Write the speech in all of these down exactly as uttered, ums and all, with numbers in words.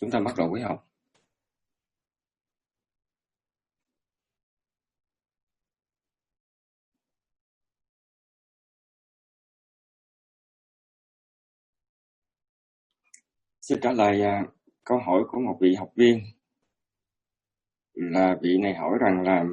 Chúng ta bắt đầu với học. Xin trả lời uh, câu hỏi của một vị học viên. Là vị này hỏi rằng là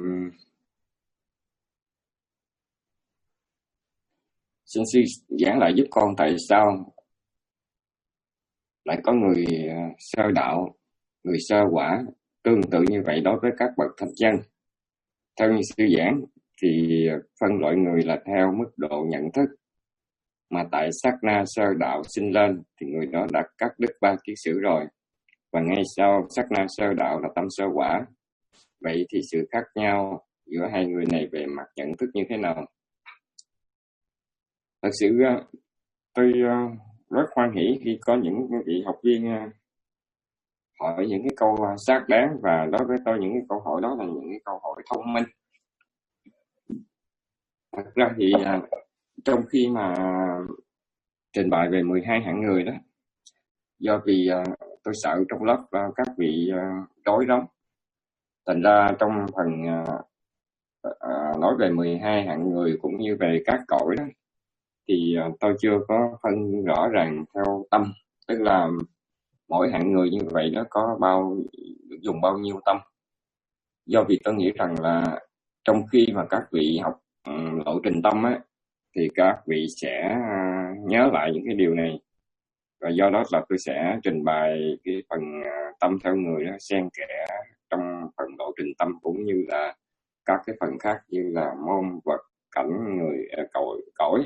xin sư giảng lại giúp con tại sao lại có người uh, sơ đạo, người sơ quả tương tự như vậy đối với các bậc thánh nhân. Theo như sư giảng thì phân loại người là theo mức độ nhận thức, mà tại sát na sơ đạo sinh lên thì người đó đã cắt đứt ba kiết sử rồi, và ngay sau sát na sơ đạo là tâm sơ quả. Vậy thì sự khác nhau giữa hai người này về mặt nhận thức như thế nào? Thật sự tôi rất hoan hỷ khi có những vị học viên hỏi những cái câu xác đáng, và đối với tôi những cái câu hỏi đó là những cái câu hỏi thông minh. Thật ra thì trong khi mà trình bày về mười hai hạng người đó, do vì tôi sợ trong lớp các vị rối rắm, thành ra trong phần nói về mười hai hạng người cũng như về các cõi đó, thì tôi chưa có phân rõ ràng theo tâm, tức là mỗi hạng người như vậy nó có bao dùng bao nhiêu tâm. Do vì tôi nghĩ rằng là trong khi mà các vị học um, lộ trình tâm á, thì các vị sẽ uh, nhớ lại những cái điều này, và do đó là tôi sẽ trình bày cái phần uh, tâm theo người đó xen kẽ trong phần lộ trình tâm, cũng như là các cái phần khác như là môn, vật, cảnh, người, uh, cõi, cõi.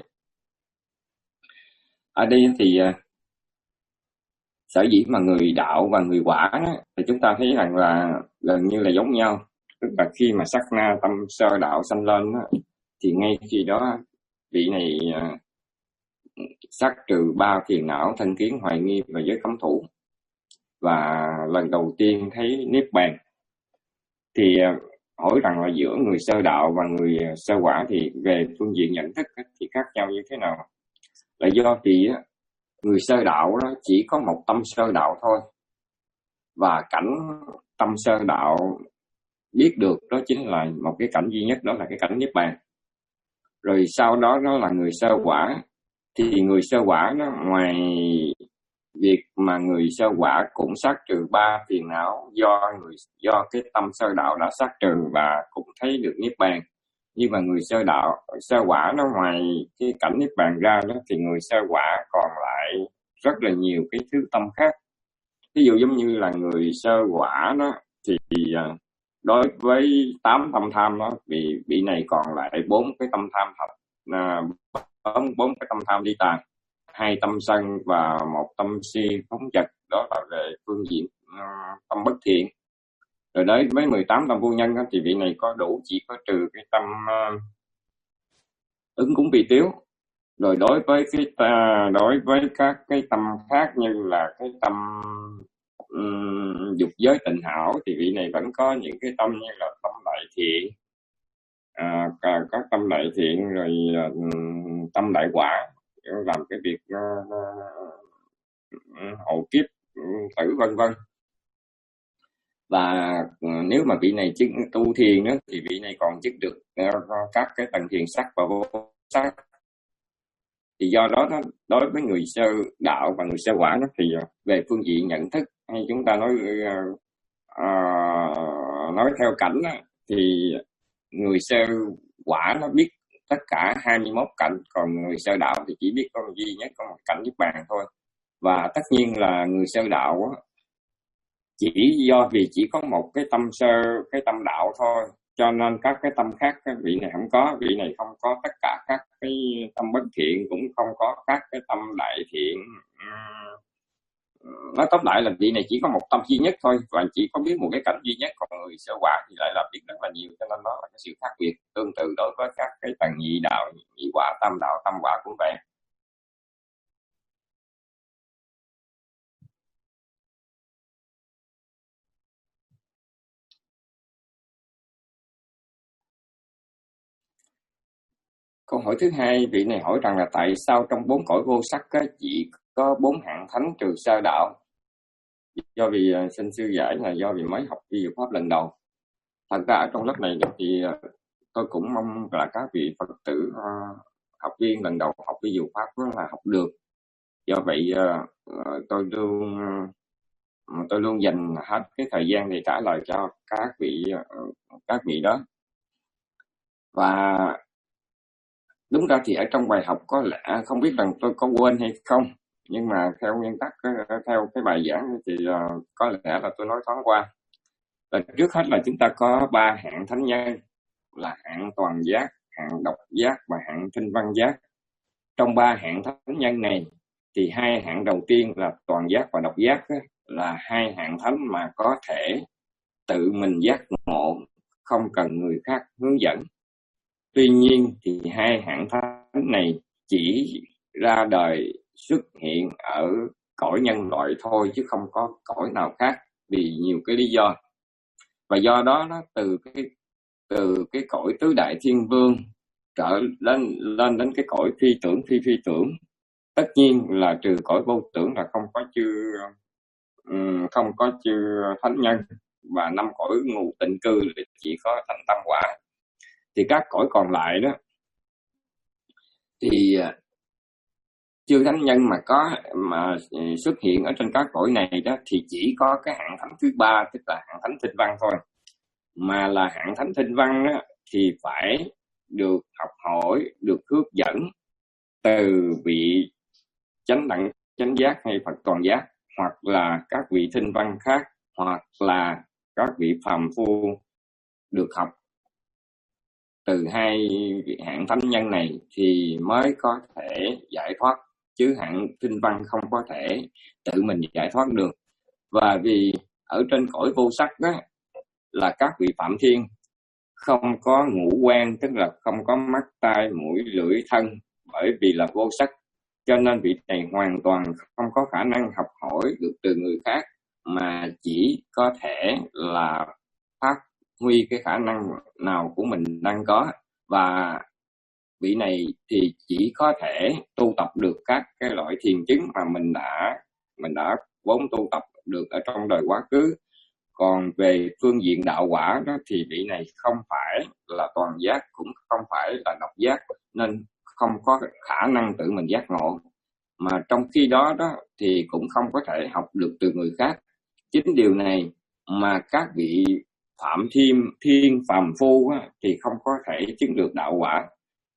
Ở đây thì uh, sở dĩ mà người đạo và người quả đó, thì chúng ta thấy rằng là gần như là giống nhau. Tức là khi mà sát na tâm sơ đạo sanh lên đó, thì ngay khi đó vị này uh, sát trừ ba phiền não, thân kiến, hoài nghi và giới cấm thủ, và lần đầu tiên thấy niết bàn. Thì uh, hỏi rằng là giữa người sơ đạo và người sơ quả thì về phương diện nhận thức thì khác nhau như thế nào? Là do vì uh, người sơ đạo đó chỉ có một tâm sơ đạo thôi, và cảnh tâm sơ đạo biết được đó chính là một cái cảnh duy nhất, đó là cái cảnh niết bàn. Rồi sau đó nó là người sơ quả, thì người sơ quả nó ngoài việc mà người sơ quả cũng sát trừ ba phiền não do người do cái tâm sơ đạo đã sát trừ và cũng thấy được niết bàn. Nhưng mà người sơ đạo sơ quả nó ngoài cái cảnh niết bàn ra đó, thì người sơ quả còn lại rất là nhiều cái thứ tâm khác. Ví dụ giống như là người sơ quả đó thì đối với tám tâm tham đó, vị vị này còn lại bốn cái tâm tham thật, bốn bốn cái tâm tham đi tàn, hai tâm sân và một tâm si phóng dật, đó là về phương diện uh, tâm bất thiện. Rồi đấy với mười tám tâm vô nhân đó, thì vị này có đủ, chỉ có trừ cái tâm uh, ứng cúng vi tiếu. Rồi đối với cái uh, đối với các cái tâm khác như là cái tâm um, dục giới tịnh hảo, thì vị này vẫn có những cái tâm như là tâm đại thiện, à, các tâm đại thiện, rồi uh, tâm đại quả, làm cái việc uh, uh, hộ kiếp tử vân vân. Và uh, nếu mà vị này chứng tu thiền đó, thì vị này còn chứng được uh, các cái tầng thiền sắc và vô sắc. Thì do đó, đó đối với người sơ đạo và người sơ quả đó, thì uh, về phương diện nhận thức, hay chúng ta nói uh, uh, nói theo cảnh đó, thì người sơ quả nó biết tất cả hai mươi mốt cảnh, còn người sơ đạo thì chỉ biết có duy nhất có một cảnh niết bàn thôi. Và tất nhiên là người sơ đạo á, chỉ do vì chỉ có một cái tâm sơ, cái tâm đạo thôi, cho nên các cái tâm khác cái vị này không có, vị này không có tất cả các cái tâm bất thiện, cũng không có các cái tâm đại thiện. Nói tóm lại là vị này chỉ có một tâm duy nhất thôi, và chỉ có biết một cái cảnh duy nhất, còn người sơ quả thì lại là biết rất là nhiều, cho nên đó là cái sự khác biệt. Tương tự đối với các cái tầng nhị đạo, nhị quả, tam đạo, tam quả cũng vậy. Câu hỏi thứ hai, vị này hỏi rằng là tại sao trong bốn cõi vô sắc á, chỉ có bốn hạng thánh trừ sơ đạo? do vì uh, xin sư giải là do vì mới học vi diệu pháp lần đầu. Thật ra ở trong lớp này thì uh, tôi cũng mong là các vị Phật tử uh, học viên lần đầu học vi diệu pháp đó là học được. Do vậy uh, uh, tôi luôn uh, tôi luôn dành hết cái thời gian để trả lời cho các vị uh, các vị đó. Và đúng ra thì ở trong bài học có lẽ không biết rằng tôi có quên hay không, nhưng mà theo nguyên tắc, theo cái bài giảng thì uh, có lẽ là tôi nói thoáng qua. Và trước hết là chúng ta có ba hạng thánh nhân, là hạng toàn giác, hạng độc giác và hạng thinh văn giác. Trong ba hạng thánh nhân này thì hai hạng đầu tiên là toàn giác và độc giác á, là hai hạng thánh mà có thể tự mình giác ngộ, không cần người khác hướng dẫn. Tuy nhiên thì hai hạng thánh này chỉ ra đời xuất hiện ở cõi nhân loại thôi, chứ không có cõi nào khác, vì nhiều cái lý do. Và do đó nó từ cái từ cái cõi tứ đại thiên vương trở lên lên đến cái cõi phi tưởng phi phi tưởng, tất nhiên là trừ cõi vô tưởng là không có chư um, không có chư thánh nhân, và năm cõi ngụ tịnh cư là chỉ có thành tâm quả. Thì các cõi còn lại đó thì chư thánh nhân mà có mà xuất hiện ở trên các cõi này đó thì chỉ có cái hạng thánh thứ ba, tức là hạng thánh thinh văn thôi. Mà là hạng thánh thinh văn đó, thì phải được học hỏi, được hướng dẫn từ vị chánh đẳng chánh giác hay Phật toàn giác, hoặc là các vị thinh văn khác, hoặc là các vị phàm phu được học từ hai hạng thánh nhân này thì mới có thể giải thoát, chứ hạng thinh văn không có thể tự mình giải thoát được. Và vì ở trên cõi vô sắc đó là các vị phạm thiên không có ngũ quan, tức là không có mắt, tai, mũi, lưỡi, thân, bởi vì là vô sắc, cho nên vị này hoàn toàn không có khả năng học hỏi được từ người khác, mà chỉ có thể là phát huy cái khả năng nào của mình đang có. Và vị này thì chỉ có thể tu tập được các cái loại thiền chứng mà mình đã mình đã vốn tu tập được ở trong đời quá khứ. Còn về phương diện đạo quả đó thì vị này không phải là toàn giác, cũng không phải là độc giác, nên không có khả năng tự mình giác ngộ. Mà trong khi đó đó thì cũng không có thể học được từ người khác. Chính điều này mà các vị phạm thiên thiên phàm phu á, thì không có thể chứng được đạo quả,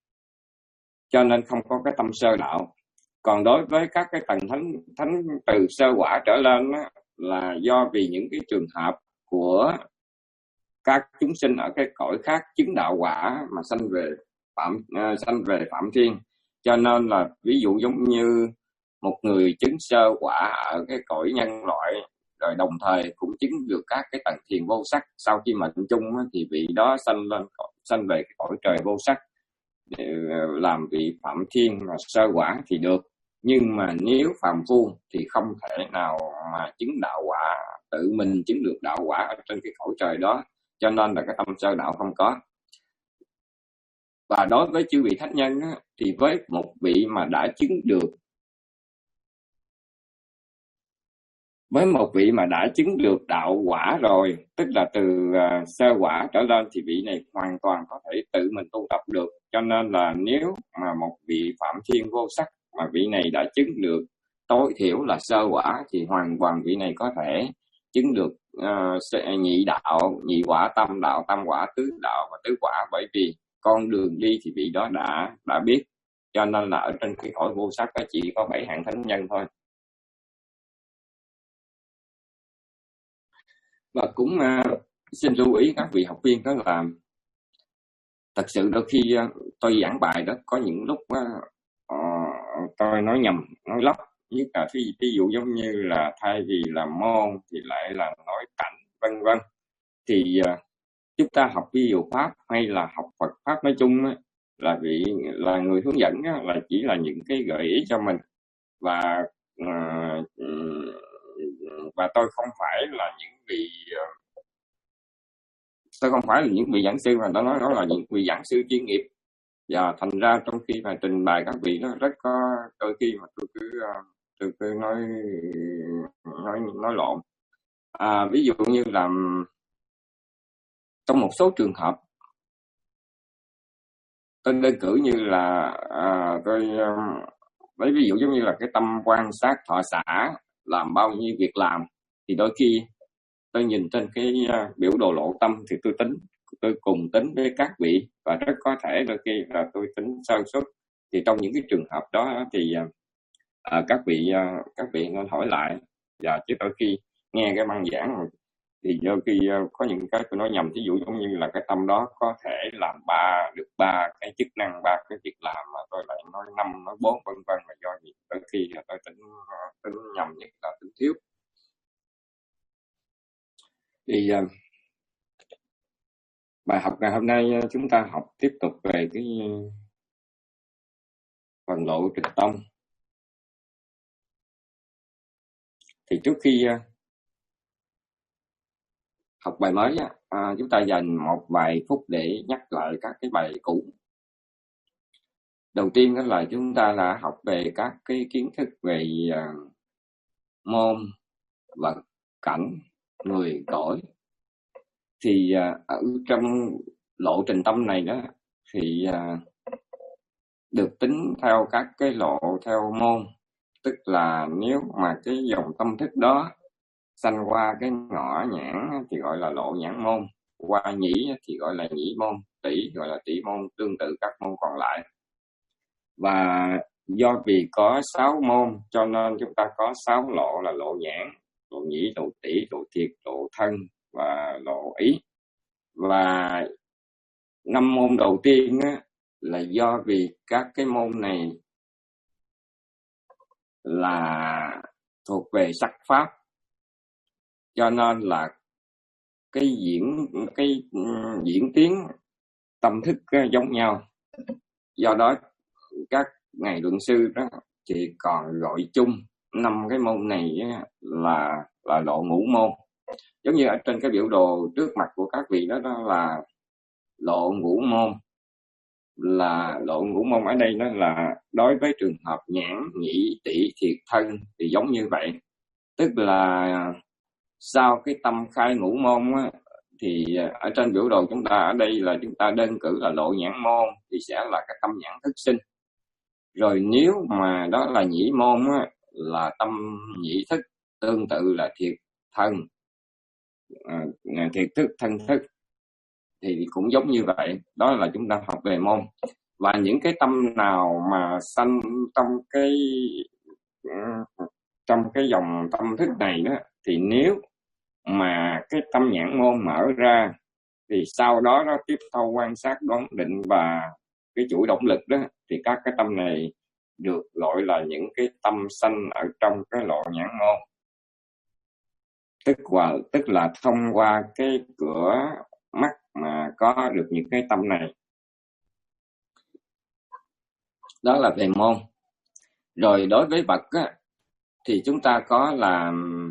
cho nên không có cái tâm sơ đạo. Còn đối với các cái tầng thánh thánh từ sơ quả trở lên á, là do vì những cái trường hợp của các chúng sinh ở cái cõi khác chứng đạo quả mà sanh về phạm uh, sanh về phạm thiên, cho nên là ví dụ giống như một người chứng sơ quả ở cái cõi nhân loại, rồi đồng thời cũng chứng được các cái tầng thiền vô sắc, sau khi mệnh chung thì vị đó sanh lên sanh về cái cõi trời vô sắc để làm vị phạm thiên mà sơ quả thì được. Nhưng mà nếu phàm phu thì không thể nào mà chứng đạo quả, tự mình chứng được đạo quả ở trên cái cõi trời đó, cho nên là cái tâm sơ đạo không có. Và đối với chư vị thánh nhân á, thì với một vị mà đã chứng được với một vị mà đã chứng được đạo quả rồi, tức là từ uh, sơ quả trở lên, thì vị này hoàn toàn có thể tự mình tu tập được. Cho nên là nếu mà một vị phạm thiên vô sắc mà vị này đã chứng được tối thiểu là sơ quả, thì hoàn toàn vị này có thể chứng được uh, nhị đạo, nhị quả, tam đạo, tam quả, tứ đạo và tứ quả, bởi vì con đường đi thì vị đó đã đã biết. Cho nên là ở trên cái cõi vô sắc đó chỉ có bảy hạng thánh nhân thôi. Và cũng uh, xin lưu ý các vị học viên đó là thật sự đôi khi uh, tôi giảng bài đó có những lúc uh, uh, tôi nói nhầm, nói lắp, nhất là ví, ví dụ giống như là thay vì là môn thì lại là nói cảnh, vân vân. Thì uh, chúng ta học vi diệu pháp hay là học Phật pháp nói chung uh, là vị là người hướng dẫn uh, là chỉ là những cái gợi ý cho mình, và uh, và tôi không phải là những vị tôi không phải là những vị giảng sư, mà tôi nói đó là những vị giảng sư chuyên nghiệp. Và thành ra trong khi mà trình bày các vị nó rất có đôi khi mà tôi cứ tôi, tôi nói nói nói lộn. À, ví dụ như là trong một số trường hợp, tôi đơn cử như là à, tôi um, lấy ví dụ giống như là cái tâm quan sát thọ xả làm bao nhiêu việc làm, thì đôi khi tôi nhìn trên cái uh, biểu đồ lộ tâm thì tôi tính tôi cùng tính với các vị, và rất có thể đôi khi là tôi tính sơ suất. Thì trong những cái trường hợp đó thì uh, các vị uh, các vị nên hỏi lại, và chứ đôi khi nghe cái băng giảng thì đôi khi uh, có những cái tôi nói nhầm, thí dụ giống như là cái tâm đó có thể làm ba được ba cái chức năng, ba cái việc làm, mà tôi lại nói năm, nói bốn, vân vân, là do gì đôi khi là tôi tính tính nhầm, những là tính thiếu. Thì uh, bài học ngày hôm nay chúng ta học tiếp tục về cái phần lộ trình tâm. Thì trước khi uh, học bài mới, à, chúng ta dành một vài phút để nhắc lại các cái bài cũ. Đầu tiên đó là chúng ta đã học về các cái kiến thức về uh, môn, vật, cảnh, người, cõi. Thì uh, ở trong lộ trình tâm này đó thì uh, được tính theo các cái lộ theo môn, tức là nếu mà cái dòng tâm thức đó sanh qua cái ngõ nhãn thì gọi là lộ nhãn môn, qua nhĩ thì gọi là nhĩ môn, tỷ gọi là tỷ môn, tương tự các môn còn lại. Và do vì có sáu môn cho nên chúng ta có sáu lộ là lộ nhãn, lộ nhĩ, lộ tỷ, lộ thiệt, lộ thân và lộ ý. Và năm môn đầu tiên á, là do vì các cái môn này là thuộc về sắc pháp, cho nên là cái diễn cái diễn tiến tâm thức giống nhau. Do đó các ngài luận sư đó thì còn gọi chung năm cái môn này là là lộ ngũ môn. Giống như ở trên cái biểu đồ trước mặt của các vị đó, đó là lộ ngũ môn. Là lộ ngũ môn ở đây đó là đối với trường hợp nhãn, nhĩ, tỷ, thiệt, thân thì giống như vậy. Tức là sau cái tâm khai ngũ môn á, thì ở trên biểu đồ chúng ta ở đây là chúng ta đơn cử là lộ nhãn môn thì sẽ là cái tâm nhãn thức sinh. Rồi nếu mà đó là nhĩ môn á, là tâm nhĩ thức, tương tự là thiệt thân, à, thiệt thức, thân thức thì cũng giống như vậy. Đó là chúng ta học về môn. Và những cái tâm nào mà sanh trong cái trong cái dòng tâm thức này đó, thì nếu mà cái tâm nhãn môn mở ra thì sau đó nó tiếp thu quan sát, đoán định và cái chuỗi động lực đó, thì các cái tâm này được gọi là những cái tâm sanh ở trong cái lộ nhãn môn, tức là tức là thông qua cái cửa mắt mà có được những cái tâm này. Đó là về môn. Rồi đối với vật á, thì chúng ta có là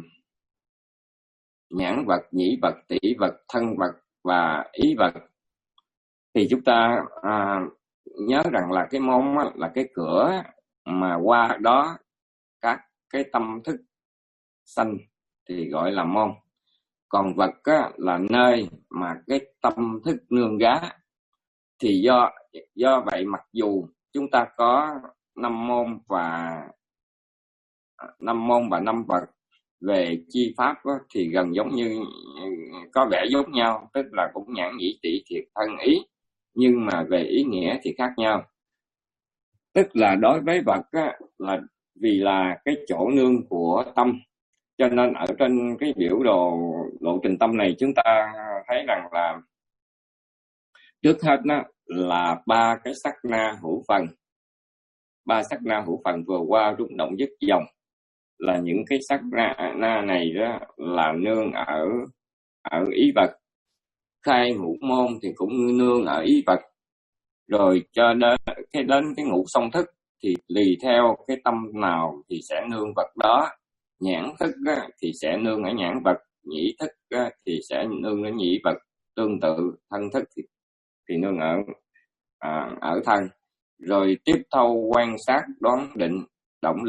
nhãn vật, nhĩ vật, tỷ vật, thân vật và ý vật. Thì chúng ta à, nhớ rằng là cái môn á, là cái cửa mà qua đó các cái tâm thức sanh thì gọi là môn. Còn vật á, là nơi mà cái tâm thức nương gá. Thì do do vậy mặc dù chúng ta có năm môn và năm môn và năm vật về chi pháp á, thì gần giống như có vẻ giống nhau, tức là cũng nhãn, nhĩ, tỷ, thiệt, thân, ý, nhưng mà về ý nghĩa thì khác nhau. Tức là đối với vật á, là vì là cái chỗ nương của tâm, cho nên ở trên cái biểu đồ lộ trình tâm này chúng ta thấy rằng là trước hết đó là ba cái sắc na hữu phần. Ba sắc na hữu phần vừa qua rung động dứt dòng là những cái sắc na, na này đó là nương ở ở ý vật. Khai ngũ môn thì cũng nương ở ý vật. Rồi cho đến cái đến cái ngũ song thức thì tùy theo cái tâm nào thì sẽ nương vật đó. Nhãn thức á, thì sẽ nương ở nhãn vật, nhĩ thức á, thì sẽ nương ở nhĩ vật, tương tự thân thức thì, thì nương ở à, ở thân. Rồi tiếp thu quan sát, đoán định, động lực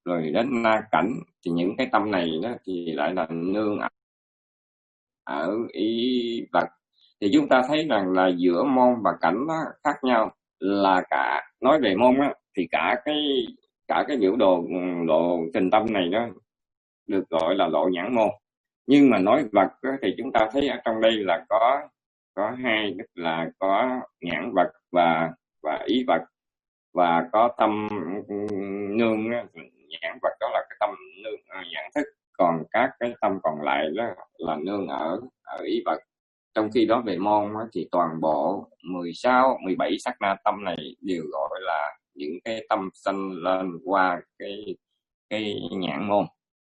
rồi đến na cảnh, thì những cái tâm này đó thì lại là nương ở ý vật. Thì chúng ta thấy rằng là giữa môn và cảnh nó khác nhau, là cả nói về môn á, thì cả cái cả cái biểu đồ lộ trình tâm này đó được gọi là lộ nhãn môn. Nhưng mà nói vật á, thì chúng ta thấy ở trong đây là có có hai, tức là có nhãn vật và và ý vật, và có tâm nương á, nhãn vật đó là cái tâm nương nhãn thức, còn các cái tâm còn lại đó là nương ở ở ý vật. Trong khi đó về môn á, thì toàn bộ mười sáu, mười bảy sát na tâm này đều gọi là những cái tâm sanh lên qua cái cái nhãn môn.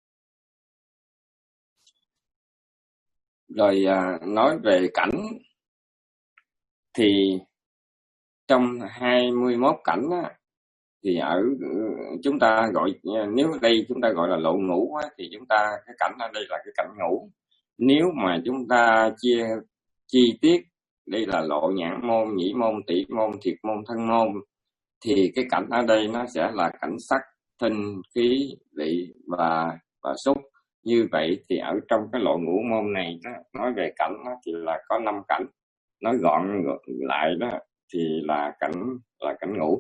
Rồi à, nói về cảnh thì trong hai mươi mốt cảnh á, thì ở chúng ta gọi, nếu đây chúng ta gọi là lộ ngũ á, thì chúng ta cái cảnh ở đây là cái cảnh ngũ. Nếu mà chúng ta chia chi tiết, đây là lộ nhãn môn, nhĩ môn, tỷ môn, thiệt môn, thân môn, thì cái cảnh ở đây nó sẽ là cảnh sắc, thinh, khí, vị và và xúc. Như vậy thì ở trong cái lộ ngũ môn này đó, nói về cảnh đó, thì là có năm cảnh. Nói gọn lại đó thì là cảnh là cảnh ngũ.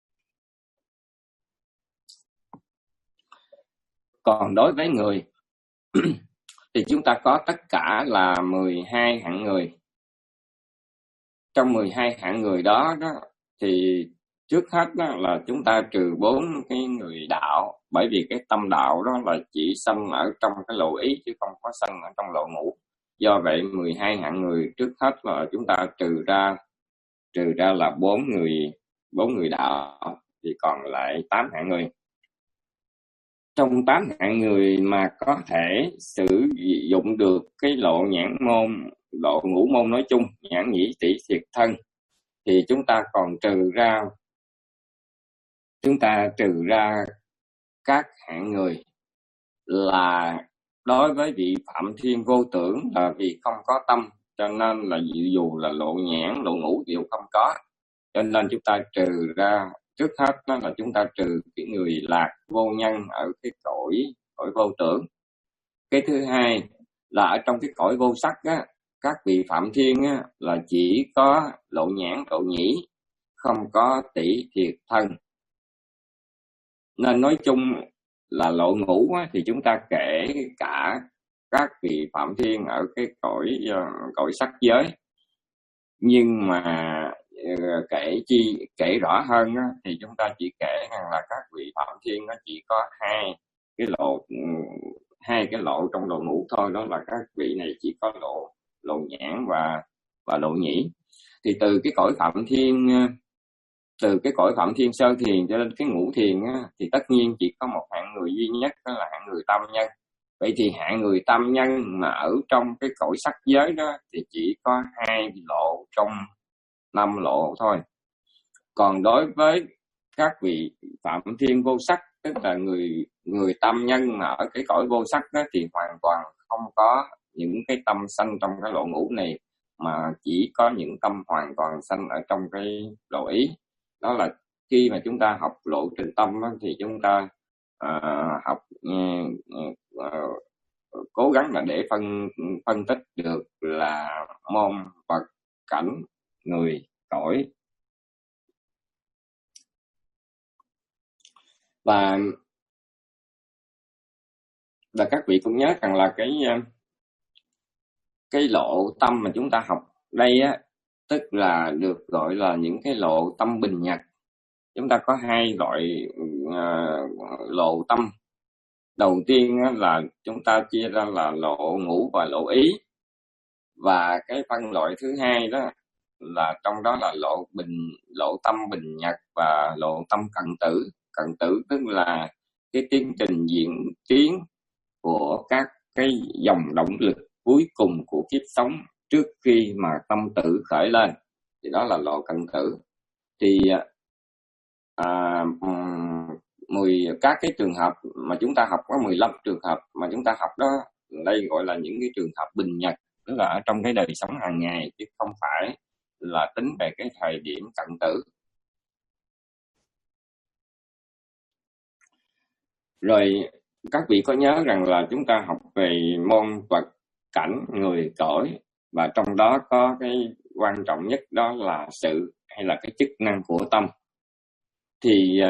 Còn đối với người thì chúng ta có tất cả là mười hai hạng người. Trong mười hai hạng người đó, đó thì trước hết đó là chúng ta trừ bốn cái người đạo, bởi vì cái tâm đạo đó là chỉ sanh ở trong cái lộ ý chứ không có sanh ở trong lộ ngũ. Do vậy mười hai hạng người trước hết là chúng ta trừ ra trừ ra là bốn người bốn người đạo, thì còn lại tám hạng người. Trong tám hạng người mà có thể sử dụng được cái lộ nhãn môn, lộ ngũ môn nói chung, nhãn nhĩ tỷ thiệt thân, thì chúng ta còn trừ ra chúng ta trừ ra các hạng người là đối với vị Phạm Thiên vô tưởng, là vì không có tâm, cho nên là dù là lộ nhãn, lộ ngũ đều không có. Cho nên chúng ta trừ ra, trước hết đó là chúng ta trừ cái người lạc vô nhân ở cái cõi cõi vô tưởng. Cái thứ hai là ở trong cái cõi vô sắc á, các vị Phạm Thiên á, là chỉ có lộ nhãn, lộ nhĩ, không có tỷ thiệt thân. Nên nói chung là lộ ngũ á, thì chúng ta kể cả các vị Phạm Thiên ở cái cõi cõi sắc giới. Nhưng mà kể chi kể rõ hơn á, thì chúng ta chỉ kể rằng là các vị Phạm Thiên nó chỉ có hai cái lộ hai cái lộ trong lộ ngũ thôi, đó là các vị này chỉ có lộ lộ nhãn và và lộ nhĩ. Thì từ cái cõi Phạm Thiên từ cái cõi Phạm Thiên sơ thiền cho đến cái ngũ thiền á, thì tất nhiên chỉ có một hạng người duy nhất, đó là hạng người tam nhân. Vậy thì hạng người tam nhân mà ở trong cái cõi sắc giới đó thì chỉ có hai lộ trong năm lộ thôi. Còn đối với các vị Phạm Thiên vô sắc, tức là người người tam nhân mà ở cái cõi vô sắc đó, thì hoàn toàn không có những cái tâm sanh trong cái lộ ngũ này, mà chỉ có những tâm hoàn toàn sanh ở trong cái lộ ý. Đó là khi mà chúng ta học lộ trình tâm đó, thì chúng ta uh, học uh, uh, cố gắng là để phân phân tích được là môn, vật, cảnh, người, cõi. Và là các vị cũng nhớ rằng là cái cái lộ tâm mà chúng ta học đây á, tức là được gọi là những cái lộ tâm bình nhật. Chúng ta có hai loại uh, lộ tâm. Đầu tiên á, là chúng ta chia ra là lộ ngũ và lộ ý. Và cái phân loại thứ hai đó là trong đó là lộ bình lộ tâm bình nhật và lộ tâm cận tử. Cận tử tức là cái tiến trình diễn tiến của các cái dòng động lực cuối cùng của kiếp sống trước khi mà tâm tử khởi lên, thì đó là lộ cận tử. Thì à, mười các cái trường hợp mà chúng ta học có mười lăm trường hợp mà chúng ta học đó, đây gọi là những cái trường hợp bình nhật, tức là ở trong cái đời sống hàng ngày, chứ không phải là tính về cái thời điểm cận tử. Rồi các vị có nhớ rằng là chúng ta học về môn vật cảnh người cõi, và trong đó có cái quan trọng nhất đó là sự hay là cái chức năng của tâm. Thì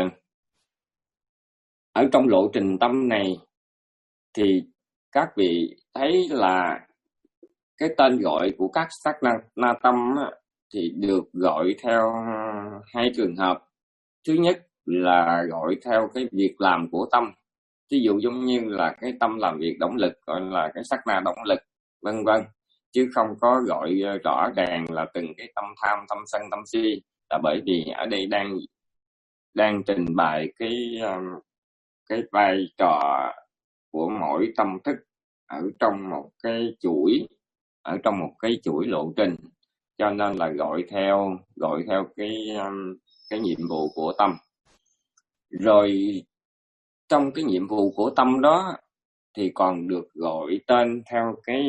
ở trong lộ trình tâm này thì các vị thấy là cái tên gọi của các sát na, na tâm á, thì được gọi theo hai trường hợp. Thứ nhất là gọi theo cái việc làm của tâm, ví dụ giống như là cái tâm làm việc động lực gọi là cái sát na động lực, vân vân, chứ không có gọi rõ ràng là từng cái tâm tham, tâm sân, tâm si. Là bởi vì ở đây đang đang trình bày cái cái vai trò của mỗi tâm thức ở trong một cái chuỗi, ở trong một cái chuỗi lộ trình, cho nên là gọi theo gọi theo cái cái nhiệm vụ của tâm. Rồi trong cái nhiệm vụ của tâm đó thì còn được gọi tên theo cái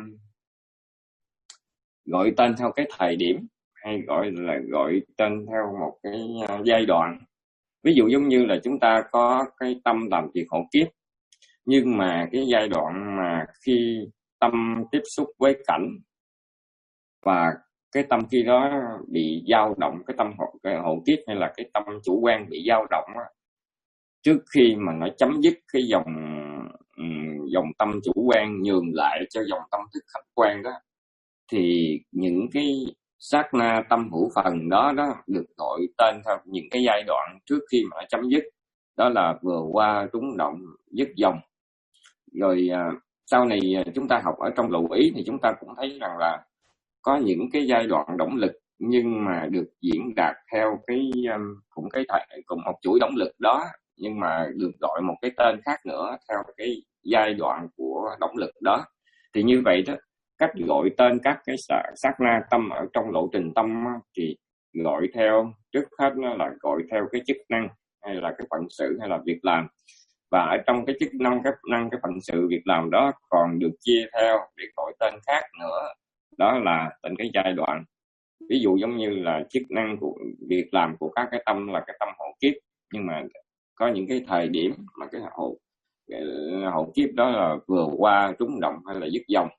gọi tên theo cái thời điểm, hay gọi là gọi tên theo một cái giai đoạn. Ví dụ giống như là chúng ta có cái tâm làm việc hộ kiếp, nhưng mà cái giai đoạn mà khi tâm tiếp xúc với cảnh và cái tâm khi đó bị dao động, cái tâm hộ, cái hộ kiếp hay là cái tâm chủ quan bị dao động á, trước khi mà nó chấm dứt cái dòng dòng tâm chủ quan nhường lại cho dòng tâm thức khách quan đó, thì những cái sát na tâm hữu phần đó đó được gọi tên theo những cái giai đoạn trước khi mà nó chấm dứt, đó là vừa qua, trúng động, dứt dòng. Rồi à, sau này chúng ta học ở trong lộ ý thì chúng ta cũng thấy rằng là có những cái giai đoạn động lực, nhưng mà được diễn đạt theo cái cũng cái cũng một chuỗi động lực đó, nhưng mà được gọi một cái tên khác nữa theo cái giai đoạn của động lực đó. Thì như vậy đó, cách gọi tên các cái sát na tâm ở trong lộ trình tâm thì gọi theo, trước hết nó là gọi theo cái chức năng hay là cái phận sự hay là việc làm. Và ở trong cái chức năng, cái năng, cái phận sự việc làm đó còn được chia theo để gọi tên khác nữa, đó là từng cái giai đoạn. Ví dụ giống như là chức năng của việc làm của các cái tâm là cái tâm hộ kiếp, nhưng mà có những cái thời điểm mà cái hộ cái hộ kiếp đó là vừa qua, trúng động hay là dứt dòng.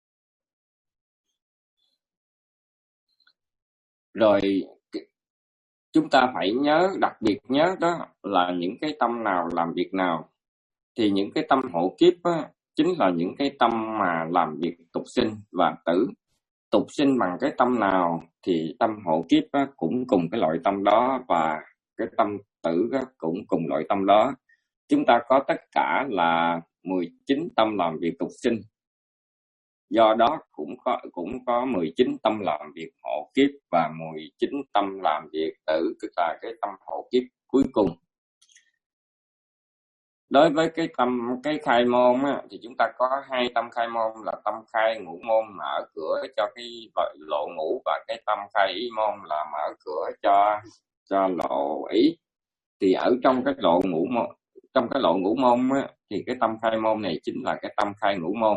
Rồi chúng ta phải nhớ, đặc biệt nhớ đó là những cái tâm nào làm việc nào. Thì những cái tâm hộ kiếp á, chính là những cái tâm mà làm việc tục sinh và tử. Tục sinh bằng cái tâm nào thì tâm hộ kiếp á, cũng cùng cái loại tâm đó, và cái tâm tử á, cũng cùng loại tâm đó. Chúng ta có tất cả là mười chín tâm làm việc tục sinh. Do đó cũng có cũng có mười chín tâm làm việc hộ kiếp và mười chín tâm làm việc tử, tức là cái tâm hộ kiếp cuối cùng. Đối với cái tâm cái khai môn á, thì chúng ta có hai tâm khai môn là tâm khai ngũ môn mở cửa cho cái lộ ngũ, và cái tâm khai ý môn là mở cửa cho cho lộ ý. Thì ở trong cái lộ ngũ môn, trong cái lộ ngũ môn á, thì cái tâm khai môn này chính là cái tâm khai ngũ môn.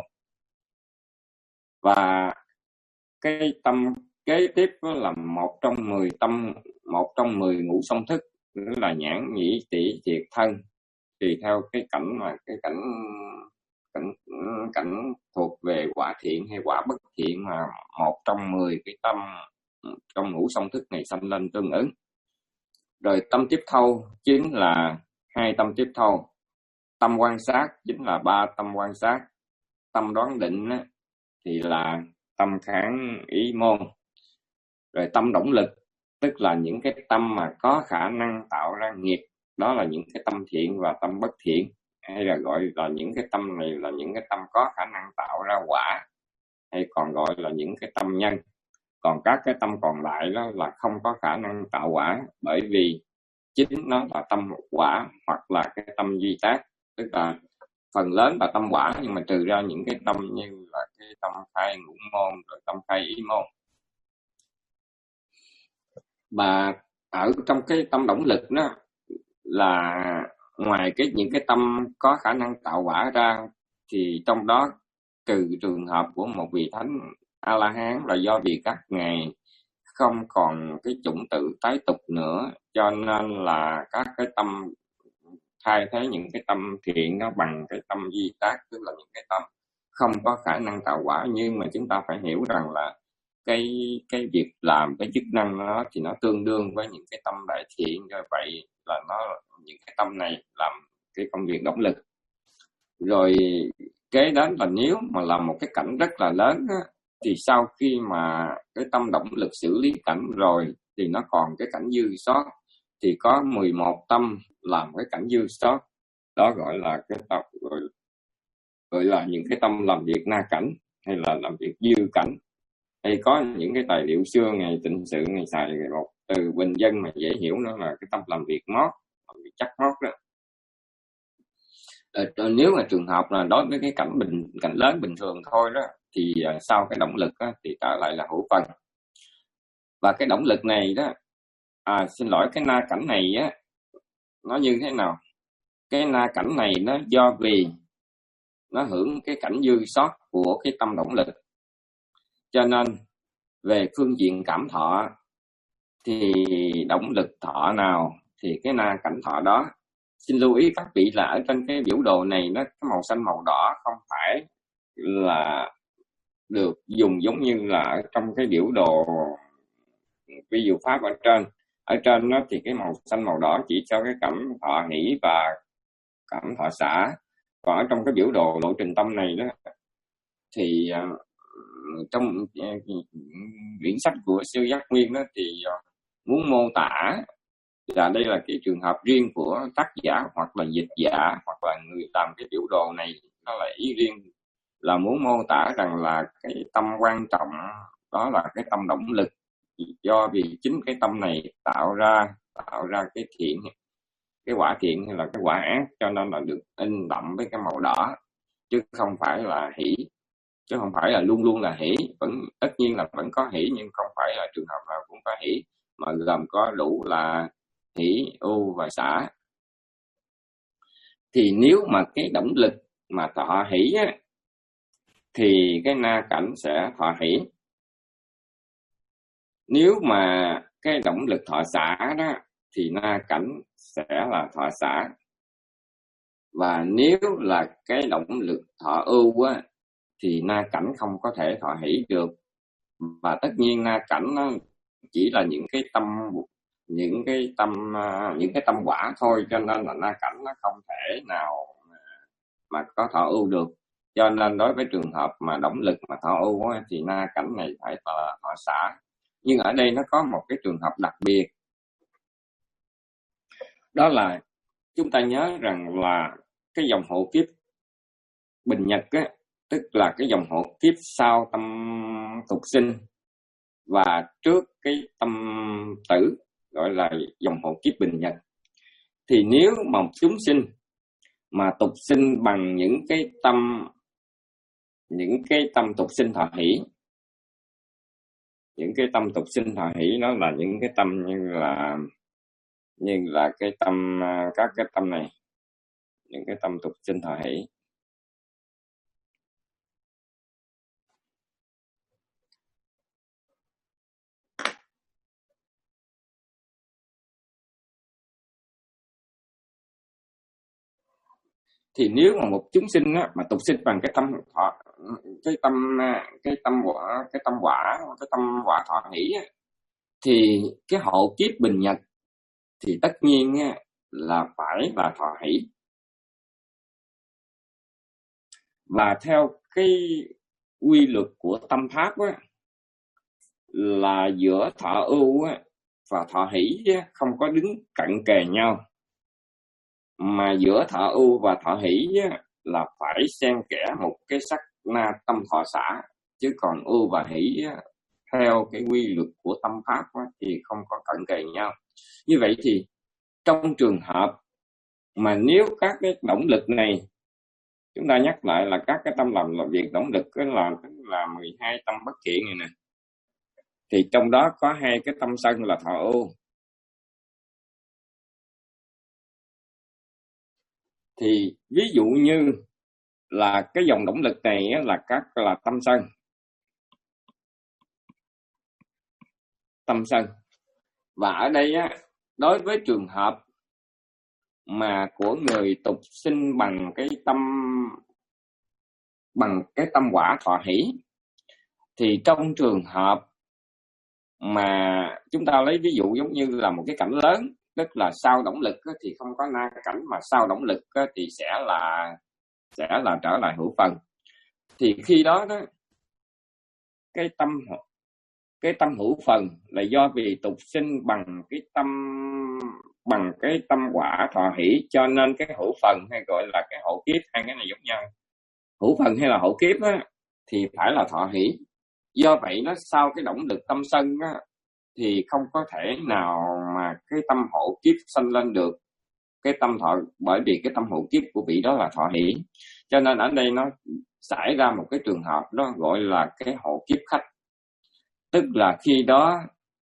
Và cái tâm kế tiếp là một trong mười tâm, một trong mười ngũ song thức, đó là nhãn nhĩ tỷ thiệt thân, tùy theo cái cảnh mà cái cảnh cảnh cảnh thuộc về quả thiện hay quả bất thiện mà một trong mười cái tâm trong ngũ song thức này sanh lên tương ứng. Rồi tâm tiếp thâu chính là hai tâm tiếp thâu, tâm quan sát chính là ba tâm quan sát, tâm đoán định á, thì là tâm kháng ý môn. Rồi tâm động lực tức là những cái tâm mà có khả năng tạo ra nghiệp, đó là những cái tâm thiện và tâm bất thiện, hay là gọi là những cái tâm này là những cái tâm có khả năng tạo ra quả, hay còn gọi là những cái tâm nhân. Còn các cái tâm còn lại đó là không có khả năng tạo quả, bởi vì chính nó là tâm quả hoặc là cái tâm duy tác, tức là phần lớn là tâm quả, nhưng mà trừ ra những cái tâm như là cái tâm khai ngũ môn rồi tâm khai ý môn. Mà ở trong cái tâm động lực đó là ngoài cái những cái tâm có khả năng tạo quả ra, thì trong đó trừ trường hợp của một vị thánh A La Hán là do vì các ngài không còn cái chủng tử tái tục nữa, cho nên là các cái tâm thay thế những cái tâm thiện đó bằng cái tâm di tác, tức là những cái tâm không có khả năng tạo quả. Nhưng mà chúng ta phải hiểu rằng là cái cái việc làm, cái chức năng nó thì nó tương đương với những cái tâm đại thiện. Do vậy là nó những cái tâm này làm cái công việc động lực. Rồi kế đến là nếu mà làm một cái cảnh rất là lớn á, thì sau khi mà cái tâm động lực xử lý cảnh rồi thì nó còn cái cảnh dư sót, thì có mười một tâm làm cái cảnh dư sót, đó gọi là cái tâm gọi, gọi là những cái tâm làm việc na cảnh hay là làm việc dư cảnh. Hay có những cái tài liệu xưa ngày Tịnh Sự ngày xài một từ bình dân mà dễ hiểu, đó là cái tâm làm việc mót, làm việc chắc mót đó. Ờ, nếu mà trường hợp là đối với cái cảnh bình cảnh lớn bình thường thôi đó, thì uh, sau cái động lực đó, thì trở lại là hữu phần. Và cái động lực này đó, à, xin lỗi, cái na cảnh này á, nó như thế nào? Cái na cảnh này nó do vì nó hưởng cái cảnh dư sót của cái tâm động lực, cho nên về phương diện cảm thọ thì động lực thọ nào thì cái na cảnh thọ đó. Xin lưu ý các vị là ở trên cái biểu đồ này nó cái màu xanh màu đỏ không phải là được dùng giống như là ở trong cái biểu đồ ví dụ pháp ở trên. Ở trên nó thì cái màu xanh màu đỏ chỉ cho cái cảm thọ hỷ và cảm thọ xả. Còn ở trong cái biểu đồ lộ trình tâm này đó thì uh, trong uh, quyển sách của Sư Giác Nguyên đó thì uh, muốn mô tả là đây là cái trường hợp riêng của tác giả hoặc là dịch giả hoặc là người làm cái biểu đồ này, nó là ý riêng, là muốn mô tả rằng là cái tâm quan trọng đó là cái tâm động lực, do vì chính cái tâm này tạo ra tạo ra cái thiện, cái quả thiện hay là cái quả ác, cho nên là được in đậm với cái màu đỏ, chứ không phải là hỷ, chứ không phải là luôn luôn là hỷ. Vẫn tất nhiên là vẫn có hỷ, nhưng không phải là trường hợp nào cũng có hỷ, mà gồm có đủ là hỷ, ưu và xả. Thì nếu mà cái động lực mà thọ hỷ á, thì cái na cảnh sẽ thọ hỷ. Nếu mà cái động lực thọ xả đó thì na cảnh sẽ là thọ xả. Và nếu là cái động lực thọ ưu á, thì na cảnh không có thể thọ hỷ được. Và tất nhiên na cảnh nó chỉ là những cái tâm những cái tâm những cái tâm quả thôi, cho nên là na cảnh nó không thể nào mà có thọ ưu được. Cho nên đối với trường hợp mà động lực mà thọ ưu á, thì na cảnh này phải thọ, thọ xả. Nhưng ở đây nó có một cái trường hợp đặc biệt, đó là chúng ta nhớ rằng là cái dòng hộ kiếp bình nhật á, tức là cái dòng hộ kiếp sau tâm tục sinh và trước cái tâm tử, gọi là dòng hộ kiếp bình nhật. Thì nếu mà chúng sinh mà tục sinh bằng những cái tâm những cái tâm tục sinh thọ hỷ, những cái tâm tục sinh thọ hỷ nó là những cái tâm như là như là cái tâm các cái tâm này, những cái tâm tục sinh thọ hỷ. Thì nếu mà một chúng sinh á, mà tục sinh bằng cái tâm thọ cái tâm cái tâm quả cái tâm quả cái tâm quả thọ hỷ á, thì cái hộ kiếp bình nhật thì tất nhiên á, là phải là thọ hỷ. Và theo cái quy luật của tâm pháp á, là giữa thọ ưu á, và thọ hỷ á, không có đứng cạnh kề nhau, mà giữa thọ ưu và thọ hỷ á, là phải xen kẽ một cái sắc na tâm thọ xả. Chứ còn ưu và hỷ á, theo cái quy luật của tâm pháp á, thì không có cận kề nhau. Như vậy thì trong trường hợp mà nếu các cái động lực này, chúng ta nhắc lại là các cái tâm làm là việc động lực cái là là mười hai tâm bất thiện này nè, thì trong đó có hai cái tâm sân là thọ ưu. Thì ví dụ như là cái dòng động lực này là các là tâm sân, tâm sân. Và ở đây á, đối với trường hợp mà của người tục sinh bằng cái tâm bằng cái tâm quả thọ hỷ, thì trong trường hợp mà chúng ta lấy ví dụ giống như là một cái cảnh lớn, tức là sau động lực thì không có na cảnh, mà sau động lực thì sẽ là sẽ là trở lại hữu phần. Thì khi đó đó cái tâm cái tâm hữu phần là do vì tục sinh bằng cái tâm bằng cái tâm quả thọ hỷ, cho nên cái hữu phần hay gọi là cái hộ kiếp, hai cái này giống nhau. Hữu phần hay là hộ kiếp á, thì phải là thọ hỷ. Do vậy nó sau cái động lực tâm sân á, thì không có thể nào mà cái tâm hộ kiếp sanh lên được cái tâm thọ, bởi vì cái tâm hộ kiếp của vị đó là thọ hỷ. Cho nên ở đây nó xảy ra một cái trường hợp đó gọi là cái hộ kiếp khách. Tức là khi đó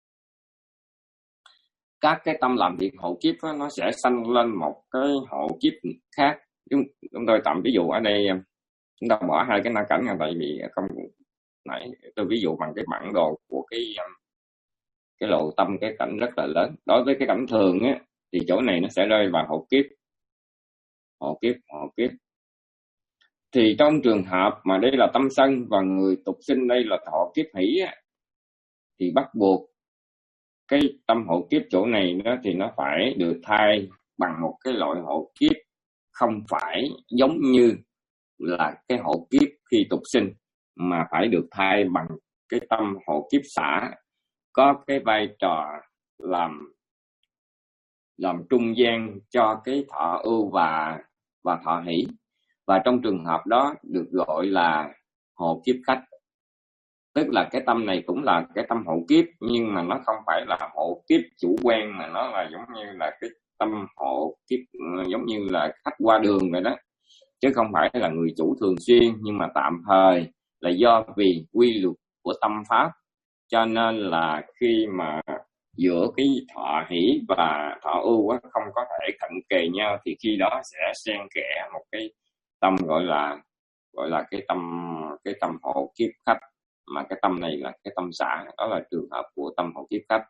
các cái tâm làm việc hộ kiếp đó, nó sẽ sanh lên một cái hộ kiếp khác. Chúng, chúng tôi tạm ví dụ ở đây, chúng ta bỏ hai cái na cảnh này, tại vì không nãy tôi ví dụ bằng cái bản đồ của cái cái lộ tâm cái cảnh rất là lớn. Đối với cái cảnh thường á, thì chỗ này nó sẽ rơi vào hộ kiếp, hộ kiếp, hộ kiếp. Thì trong trường hợp mà đây là tâm sân và người tục sinh đây là thọ kiếp hỷ á, thì bắt buộc cái tâm hộ kiếp chỗ này đó thì nó phải được thay bằng một cái loại hộ kiếp không phải giống như là cái hộ kiếp khi tục sinh, mà phải được thay bằng cái tâm hộ kiếp xả, có cái vai trò làm làm trung gian cho cái thọ ưu và và thọ hỷ. Và trong trường hợp đó được gọi là hộ kiếp khách. Tức là cái tâm này cũng là cái tâm hộ kiếp, nhưng mà nó không phải là hộ kiếp chủ quan, mà nó là giống như là cái tâm hộ kiếp giống như là khách qua đường vậy đó, chứ không phải là người chủ thường xuyên, nhưng mà tạm thời là do vì quy luật của tâm pháp, cho nên là khi mà giữa cái thọ hỷ và thọ ưu không có thể cận kề nhau, thì khi đó sẽ xen kẽ một cái tâm gọi là gọi là cái tâm cái tâm hộ kiếp khách, mà cái tâm này là cái tâm xả. Đó là trường hợp của tâm hộ kiếp khách.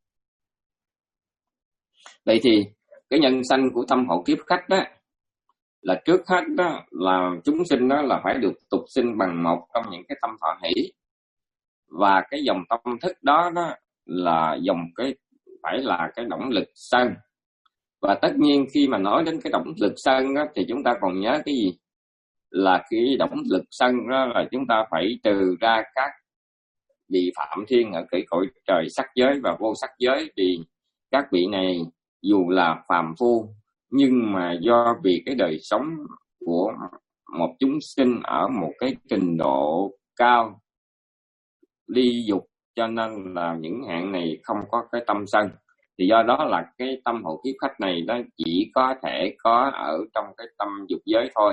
Vậy thì cái nhân sanh của tâm hộ kiếp khách đó là trước hết đó là chúng sinh đó là phải được tục sinh bằng một trong những cái tâm thọ hỷ, và cái dòng tâm thức đó đó là dòng cái phải là cái động lực sân. Và tất nhiên khi mà nói đến cái động lực sân đó, thì chúng ta còn nhớ cái gì? Là cái động lực sân đó là chúng ta phải trừ ra các vị phạm thiên ở cái cõi trời sắc giới và vô sắc giới. Vì các vị này dù là phàm phu, nhưng mà do vì cái đời sống của một chúng sinh ở một cái trình độ cao ly dục, cho nên là những hạng này không có cái tâm sân. Thì do đó là cái tâm hộ kiếp khách này nó chỉ có thể có ở trong cái tâm dục giới thôi.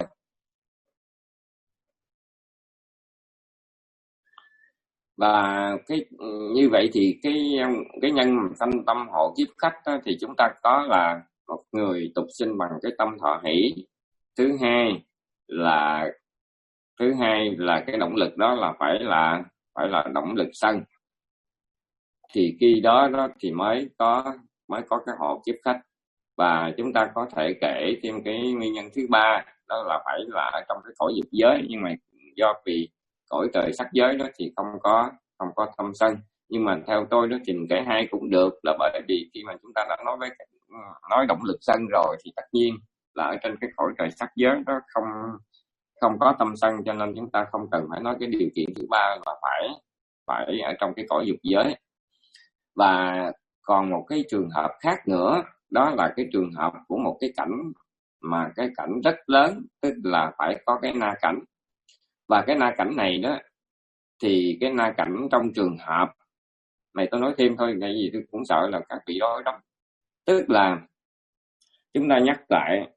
Và cái như vậy thì cái cái nhân sanh tâm hộ kiếp khách đó, thì chúng ta có là một người tục sinh bằng cái tâm thọ hỷ. Thứ hai là thứ hai là cái động lực đó là phải là phải là động lực sân. Thì khi đó đó thì mới có mới có cái hộ kiếp khách. Và chúng ta có thể kể thêm cái nguyên nhân thứ ba, đó là phải là ở trong cái cõi dục giới, nhưng mà do vì cõi trời sắc giới đó thì không có không có tâm sân. Nhưng mà theo tôi đó thì kể hai cũng được, là bởi vì khi mà chúng ta đã nói với nói động lực sân rồi thì tất nhiên là ở trên cái cõi trời sắc giới đó không không có tâm sân, cho nên chúng ta không cần phải nói cái điều kiện thứ ba là phải phải ở trong cái cõi dục giới. Và còn một cái trường hợp khác nữa, đó là cái trường hợp của một cái cảnh mà cái cảnh rất lớn, tức là phải có cái na cảnh. Và cái na cảnh này đó thì cái na cảnh trong trường hợp này tôi nói thêm thôi, tại vì tôi cũng sợ là các vị đó đó. Tức là chúng ta nhắc lại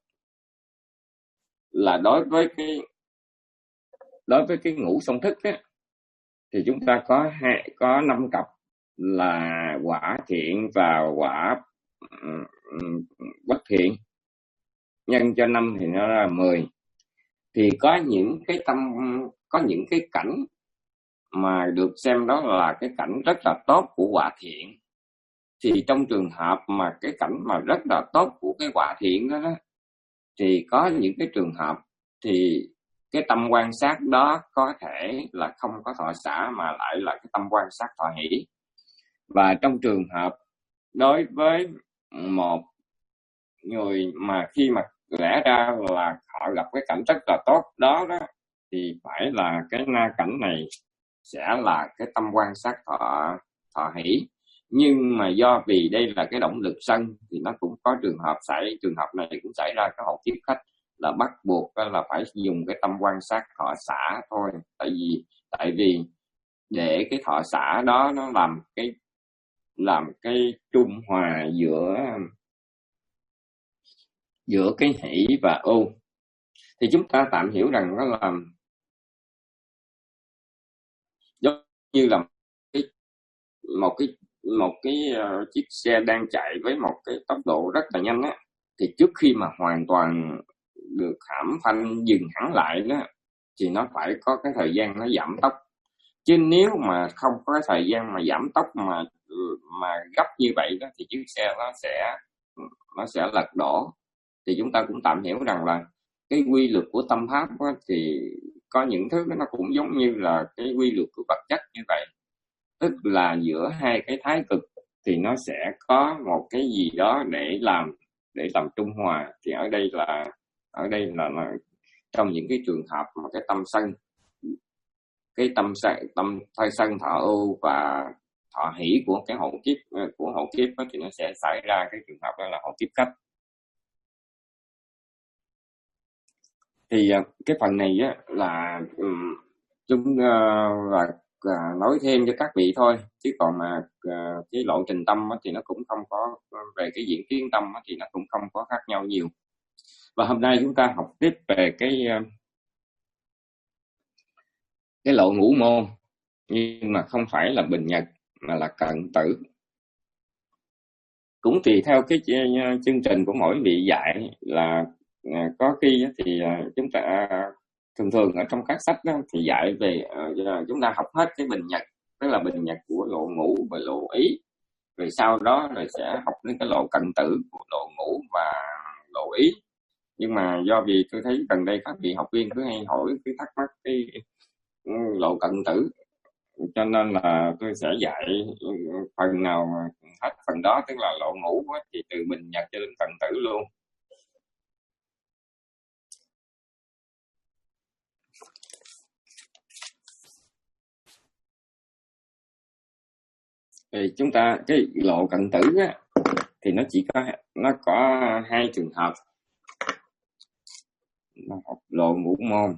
là đối với cái đối với cái ngũ song thức á, thì chúng ta có hai có năm cặp là quả thiện và quả bất thiện, nhân cho năm thì nó là mười. Thì có những cái tâm có những cái cảnh mà được xem đó là cái cảnh rất là tốt của quả thiện, Thì trong trường hợp mà cái cảnh mà rất là tốt của cái quả thiện đó, đó thì có những cái trường hợp thì cái tâm quan sát đó có thể là không có thọ xả mà lại là cái tâm quan sát thọ hỷ. Và trong trường hợp đối với một người mà khi mà lẽ ra là họ gặp cái cảnh rất là tốt đó đó thì phải là cái na cảnh này sẽ là cái tâm quan sát thọ thọ hỷ. Nhưng mà do vì đây là cái động lực sân thì nó cũng có trường hợp xảy trường hợp này cũng xảy ra cái hậu kiếp khách là bắt buộc là phải dùng cái tâm quan sát thọ xả thôi. Tại vì tại vì để cái thọ xả đó nó làm cái làm cái trung hòa giữa giữa cái hỷ và ưu. Thì chúng ta tạm hiểu rằng nó là giống như là cái, một cái một cái uh, chiếc xe đang chạy với một cái tốc độ rất là nhanh á, thì trước khi mà hoàn toàn được hãm phanh dừng hẳn lại đó thì nó phải có cái thời gian nó giảm tốc. Chứ nếu mà không có cái thời gian mà giảm tốc mà mà gấp như vậy đó thì chiếc xe nó sẽ nó sẽ lật đổ. Thì chúng ta cũng tạm hiểu rằng là cái quy luật của tâm pháp đó, thì có những thứ nó cũng giống như là cái quy luật của vật chất như vậy. Tức là giữa hai cái thái cực thì nó sẽ có một cái gì đó để làm để làm trung hòa. Thì ở đây là ở đây là, là trong những cái trường hợp mà cái tâm sân cái tâm sân tâm thay sân thọ ưu và thọ hỷ của cái hậu kiếp của hậu kiếp đó, thì nó sẽ xảy ra cái trường hợp đó là hậu kiếp khách. Thì cái phần này á, là um, chúng uh, là uh, nói thêm cho các vị thôi, chứ còn mà uh, cái lộ trình tâm á, thì nó cũng không có về cái diễn tiến tâm á, thì nó cũng không có khác nhau nhiều. Và hôm nay chúng ta học tiếp về cái uh, cái lộ ngũ môn, nhưng mà không phải là bình nhật mà là cận tử. Cũng tùy theo cái chương trình của mỗi vị dạy, là có khi thì chúng ta thường thường ở trong các sách đó, thì dạy về chúng ta học hết cái bình nhật, tức là bình nhật của lộ ngũ và lộ ý, rồi sau đó rồi sẽ học đến cái lộ cận tử của lộ ngũ và lộ ý. Nhưng mà do vì tôi thấy gần đây các vị học viên cứ hay hỏi cứ thắc mắc cái lộ cận tử, cho nên là tôi sẽ dạy phần nào hết phần đó, tức là lộ ngũ thì từ bình nhật cho đến cận tử luôn. Thì chúng ta cái lộ cận tử á, thì nó chỉ có nó có hai trường hợp. Học lộ ngũ môn,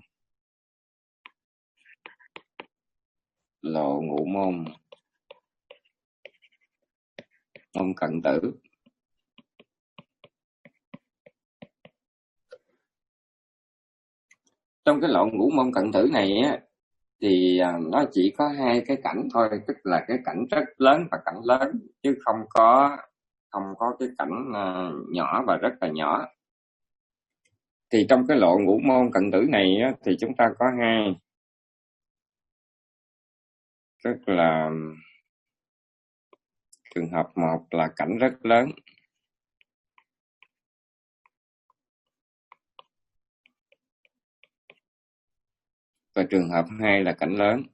lộ ngũ môn môn cận tử. Trong cái lộ ngũ môn cận tử này á, thì nó chỉ có hai cái cảnh thôi, tức là cái cảnh rất lớn và cảnh lớn, chứ không có không có cái cảnh nhỏ và rất là nhỏ. Thì trong cái lộ ngũ môn cận tử này á, thì chúng ta có hai, tức là trường hợp một là cảnh rất lớn, và trường hợp hai là cảnh lớn.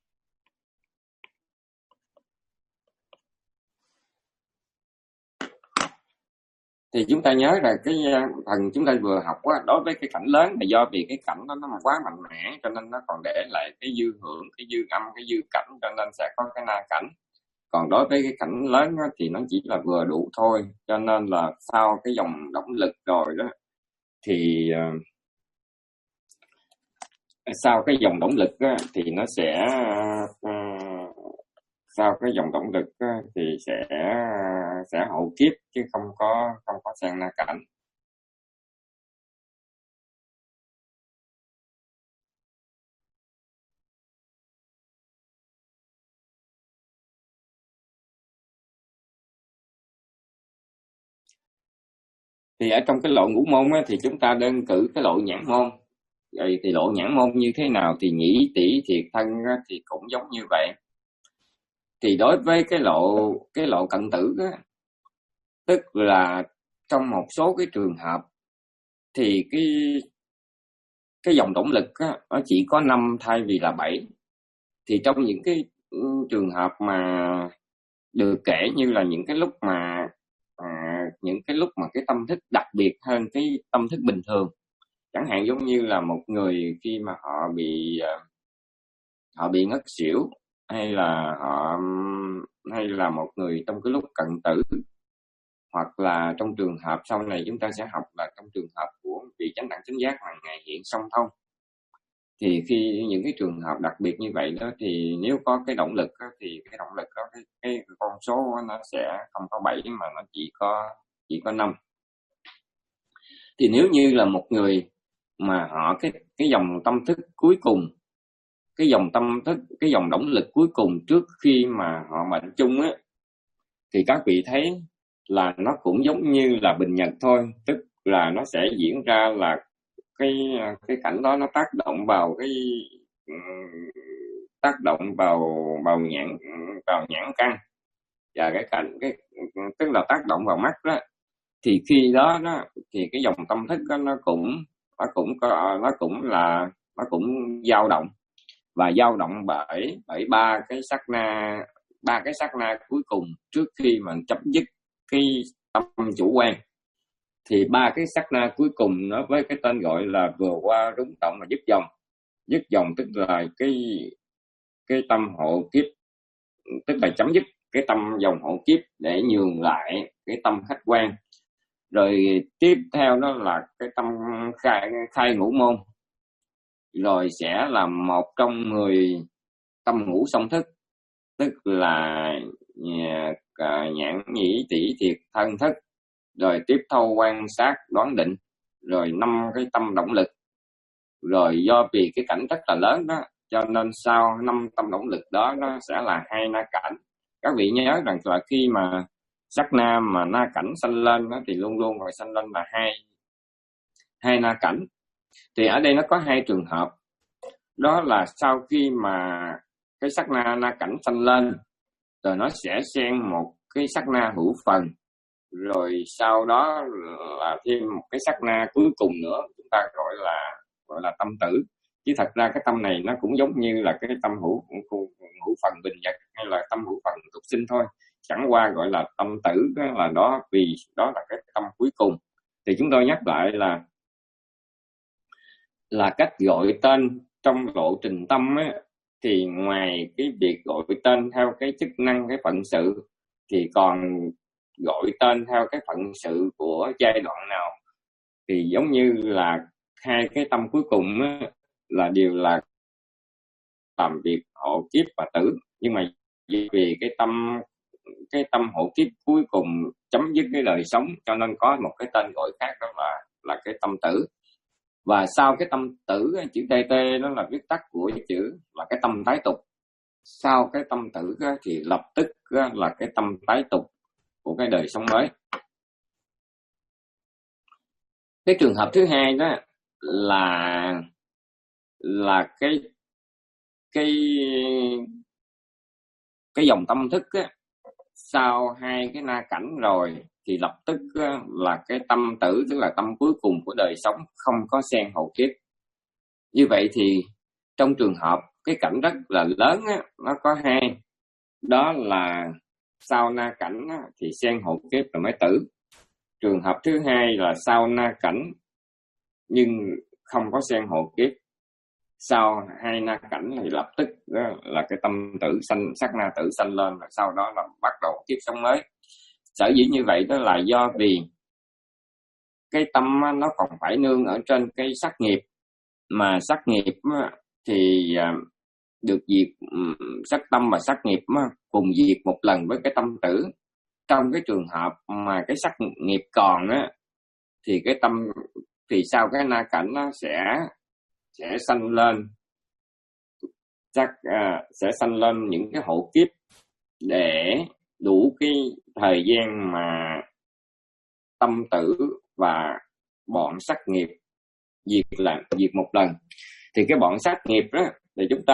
Thì chúng ta nhớ là cái phần chúng ta vừa học á, đối với cái cảnh lớn là do vì cái cảnh đó nó quá mạnh mẽ, cho nên nó còn để lại cái dư hưởng, cái dư âm, cái dư cảnh, cho nên sẽ có cái na cảnh. Còn đối với cái cảnh lớn á, thì nó chỉ là vừa đủ thôi, cho nên là sau cái dòng động lực rồi đó thì uh, sau cái dòng động lực á, thì nó sẽ uh, sau cái dòng động lực á, thì sẽ sẽ hậu kiếp, chứ không có không có sang na cảnh. Thì ở trong cái lộ ngũ môn á, thì chúng ta đơn cử cái lộ nhãn môn. Rồi thì lộ nhãn môn như thế nào thì nhĩ tỷ thiệt thân á, thì cũng giống như vậy. Thì đối với cái lộ cái lộ cận tử đó, tức là trong một số cái trường hợp thì cái cái dòng động lực á, nó chỉ có năm thay vì là bảy. Thì trong những cái ừ, trường hợp mà được kể như là những cái lúc mà à, những cái lúc mà cái tâm thức đặc biệt hơn cái tâm thức bình thường, chẳng hạn giống như là một người khi mà họ bị à, họ bị ngất xỉu, hay là họ hay là một người trong cái lúc cận tử, hoặc là trong trường hợp sau này chúng ta sẽ học là trong trường hợp của vị chánh đẳng chánh giác hàng ngày hiện song thông. Thì khi những cái trường hợp đặc biệt như vậy đó, thì nếu có cái động lực đó, thì cái động lực đó cái, cái con số nó sẽ không có bảy mà nó chỉ có chỉ có năm. Thì nếu như là một người mà họ cái cái dòng tâm thức cuối cùng, cái dòng tâm thức cái dòng động lực cuối cùng trước khi mà họ mệnh chung á, thì các vị thấy là nó cũng giống như là bình nhật thôi, tức là nó sẽ diễn ra là cái cái cảnh đó nó tác động vào cái tác động vào vào nhãn vào nhãn căn, và cái cảnh cái tức là tác động vào mắt đó. Thì khi đó đó thì cái dòng tâm thức đó, nó cũng nó cũng có nó cũng là nó cũng dao động, và dao động bởi bởi ba cái sát na ba cái sát na cuối cùng trước khi mà chấm dứt cái tâm chủ quan. Thì ba cái sát na cuối cùng nó với cái tên gọi là vừa qua rúng động và dứt dòng. Dứt dòng tức là cái cái tâm hộ kiếp, tức là chấm dứt cái tâm dòng hộ kiếp để nhường lại cái tâm khách quan. Rồi tiếp theo đó là cái tâm khai, khai ngũ môn, rồi sẽ là một trong mười tâm ngũ song thức, tức là nhãn nhĩ tỷ thiệt thân thức, rồi tiếp thâu quan sát đoán định, rồi năm cái tâm động lực. Rồi do vì cái cảnh rất là lớn đó, cho nên sau năm tâm động lực đó nó sẽ là hai na cảnh. Các vị nhớ rằng là khi mà sắc na mà na cảnh sanh lên đó, thì luôn luôn rồi sanh lên là hai hai na cảnh. Thì ở đây nó có hai trường hợp, đó là sau khi mà cái sắc na na cảnh sanh lên, rồi nó sẽ xen một cái sắc na hữu phần, rồi sau đó là thêm một cái sắc na cuối cùng nữa, chúng ta gọi là gọi là tâm tử. Chứ thật ra cái tâm này nó cũng giống như là cái tâm hữu hữu phần bình nhật hay là tâm hữu phần tục sinh thôi, chẳng qua gọi là tâm tử đó, là đó vì đó là cái tâm cuối cùng. Thì chúng tôi nhắc lại là là cách gọi tên trong lộ trình tâm á, thì ngoài cái việc gọi tên theo cái chức năng, cái phận sự, thì còn gọi tên theo cái phận sự của giai đoạn nào. Thì giống như là hai cái tâm cuối cùng á, là đều là làm việc hộ kiếp và tử, nhưng mà vì cái tâm cái tâm hộ kiếp cuối cùng chấm dứt cái đời sống, cho nên có một cái tên gọi khác, đó là là cái tâm tử. Và sau cái tâm tử, chữ tê tê đó là viết tắt của chữ là cái tâm tái tục. Sau cái tâm tử thì lập tức là cái tâm tái tục của cái đời sống mới. Cái trường hợp thứ hai đó là là cái cái cái dòng tâm thức á, sau hai cái na cảnh rồi thì lập tức á, là cái tâm tử, tức là tâm cuối cùng của đời sống, không có xen hậu kiếp. Như vậy thì trong trường hợp cái cảnh rất là lớn á, nó có hai, đó là sau na cảnh á, thì xen hậu kiếp rồi mới tử. Trường hợp thứ hai là sau na cảnh nhưng không có xen hậu kiếp, sau hai na cảnh thì lập tức là cái tâm tử sanh, sắc na tử sanh lên, và sau đó là bắt đầu kiếp sống mới. Sở dĩ như vậy đó là do vì cái tâm nó còn phải nương ở trên cái sắc nghiệp, mà sắc nghiệp thì được diệt, sắc tâm và sắc nghiệp cùng diệt một lần với cái tâm tử. Trong cái trường hợp mà cái sắc nghiệp còn á, thì cái tâm thì sau cái na cảnh nó sẽ sẽ sanh lên chắc à, sẽ sanh lên những cái hộ kiếp để đủ cái thời gian mà tâm tử và bọn sắc nghiệp diệt lần diệt một lần. Thì cái bọn sắc nghiệp đó thì chúng ta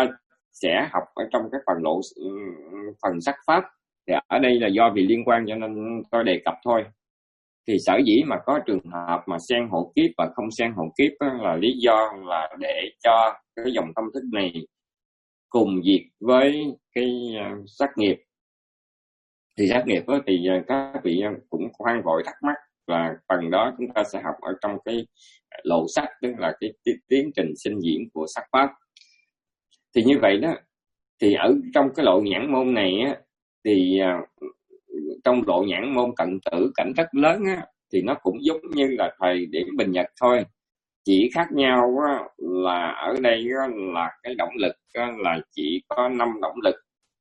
sẽ học ở trong cái phần lộ phần sắc pháp. Thì ở đây là do vì liên quan cho nên tôi đề cập thôi. Thì sở dĩ mà có trường hợp mà xen hộ kiếp và không xen hộ kiếp là lý do là để cho cái dòng tâm thức này cùng diệt với cái sát nghiệp. Thì sát nghiệp đó, thì các vị cũng khoan vội thắc mắc là phần đó chúng ta sẽ học ở trong cái lộ sắc, tức là cái tiến trình sinh diễn của sắc pháp. Thì như vậy đó, thì ở trong cái lộ nhãn môn này á, thì trong lộ nhãn môn cận tử cảnh rất lớn á, thì nó cũng giống như là thời điểm bình nhật thôi, chỉ khác nhau á, là ở đây á, là cái động lực á, là chỉ có năm động lực.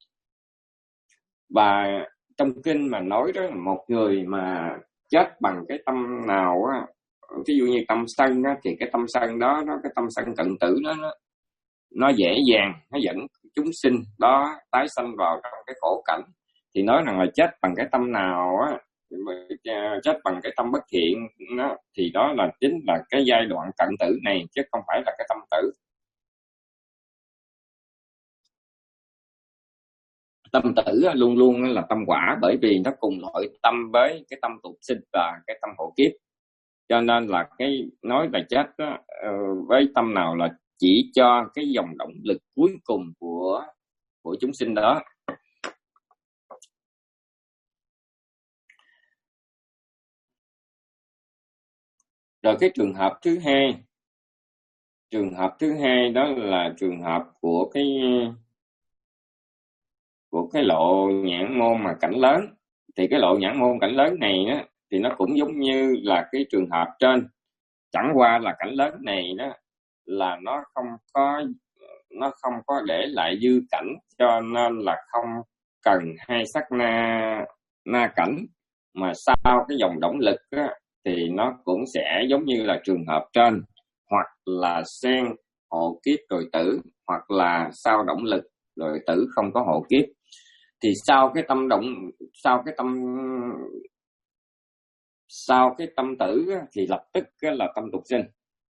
Và trong kinh mà nói đó, một người mà chết bằng cái tâm nào á, ví dụ như tâm sân á, thì cái tâm sân đó, nó cái tâm sân cận tử đó, nó nó dễ dàng nó dẫn chúng sinh đó tái sanh vào trong cái khổ cảnh. Thì nói rằng là chết bằng cái tâm nào á, chết bằng cái tâm bất thiện đó, thì đó là chính là cái giai đoạn cận tử này, chứ không phải là cái tâm tử. Tâm tử luôn luôn là tâm quả, bởi vì nó cùng loại tâm với cái tâm tục sinh và cái tâm hộ kiếp. Cho nên là cái nói là chết đó, với tâm nào là chỉ cho cái dòng động lực cuối cùng của của chúng sinh đó. Rồi cái trường hợp thứ hai, trường hợp thứ hai đó là trường hợp của cái của cái lộ nhãn môn mà cảnh lớn. Thì cái lộ nhãn môn cảnh lớn này á, thì nó cũng giống như là cái trường hợp trên, chẳng qua là cảnh lớn này đó là nó không có nó không có để lại dư cảnh, cho nên là không cần hai sắc na na cảnh, mà sau cái dòng động lực á, thì nó cũng sẽ giống như là trường hợp trên, hoặc là xen hộ kiếp rồi tử, hoặc là sau động lực rồi tử không có hộ kiếp. Thì sau cái tâm động sau cái tâm sau cái tâm tử á, thì lập tức là tâm tục sinh.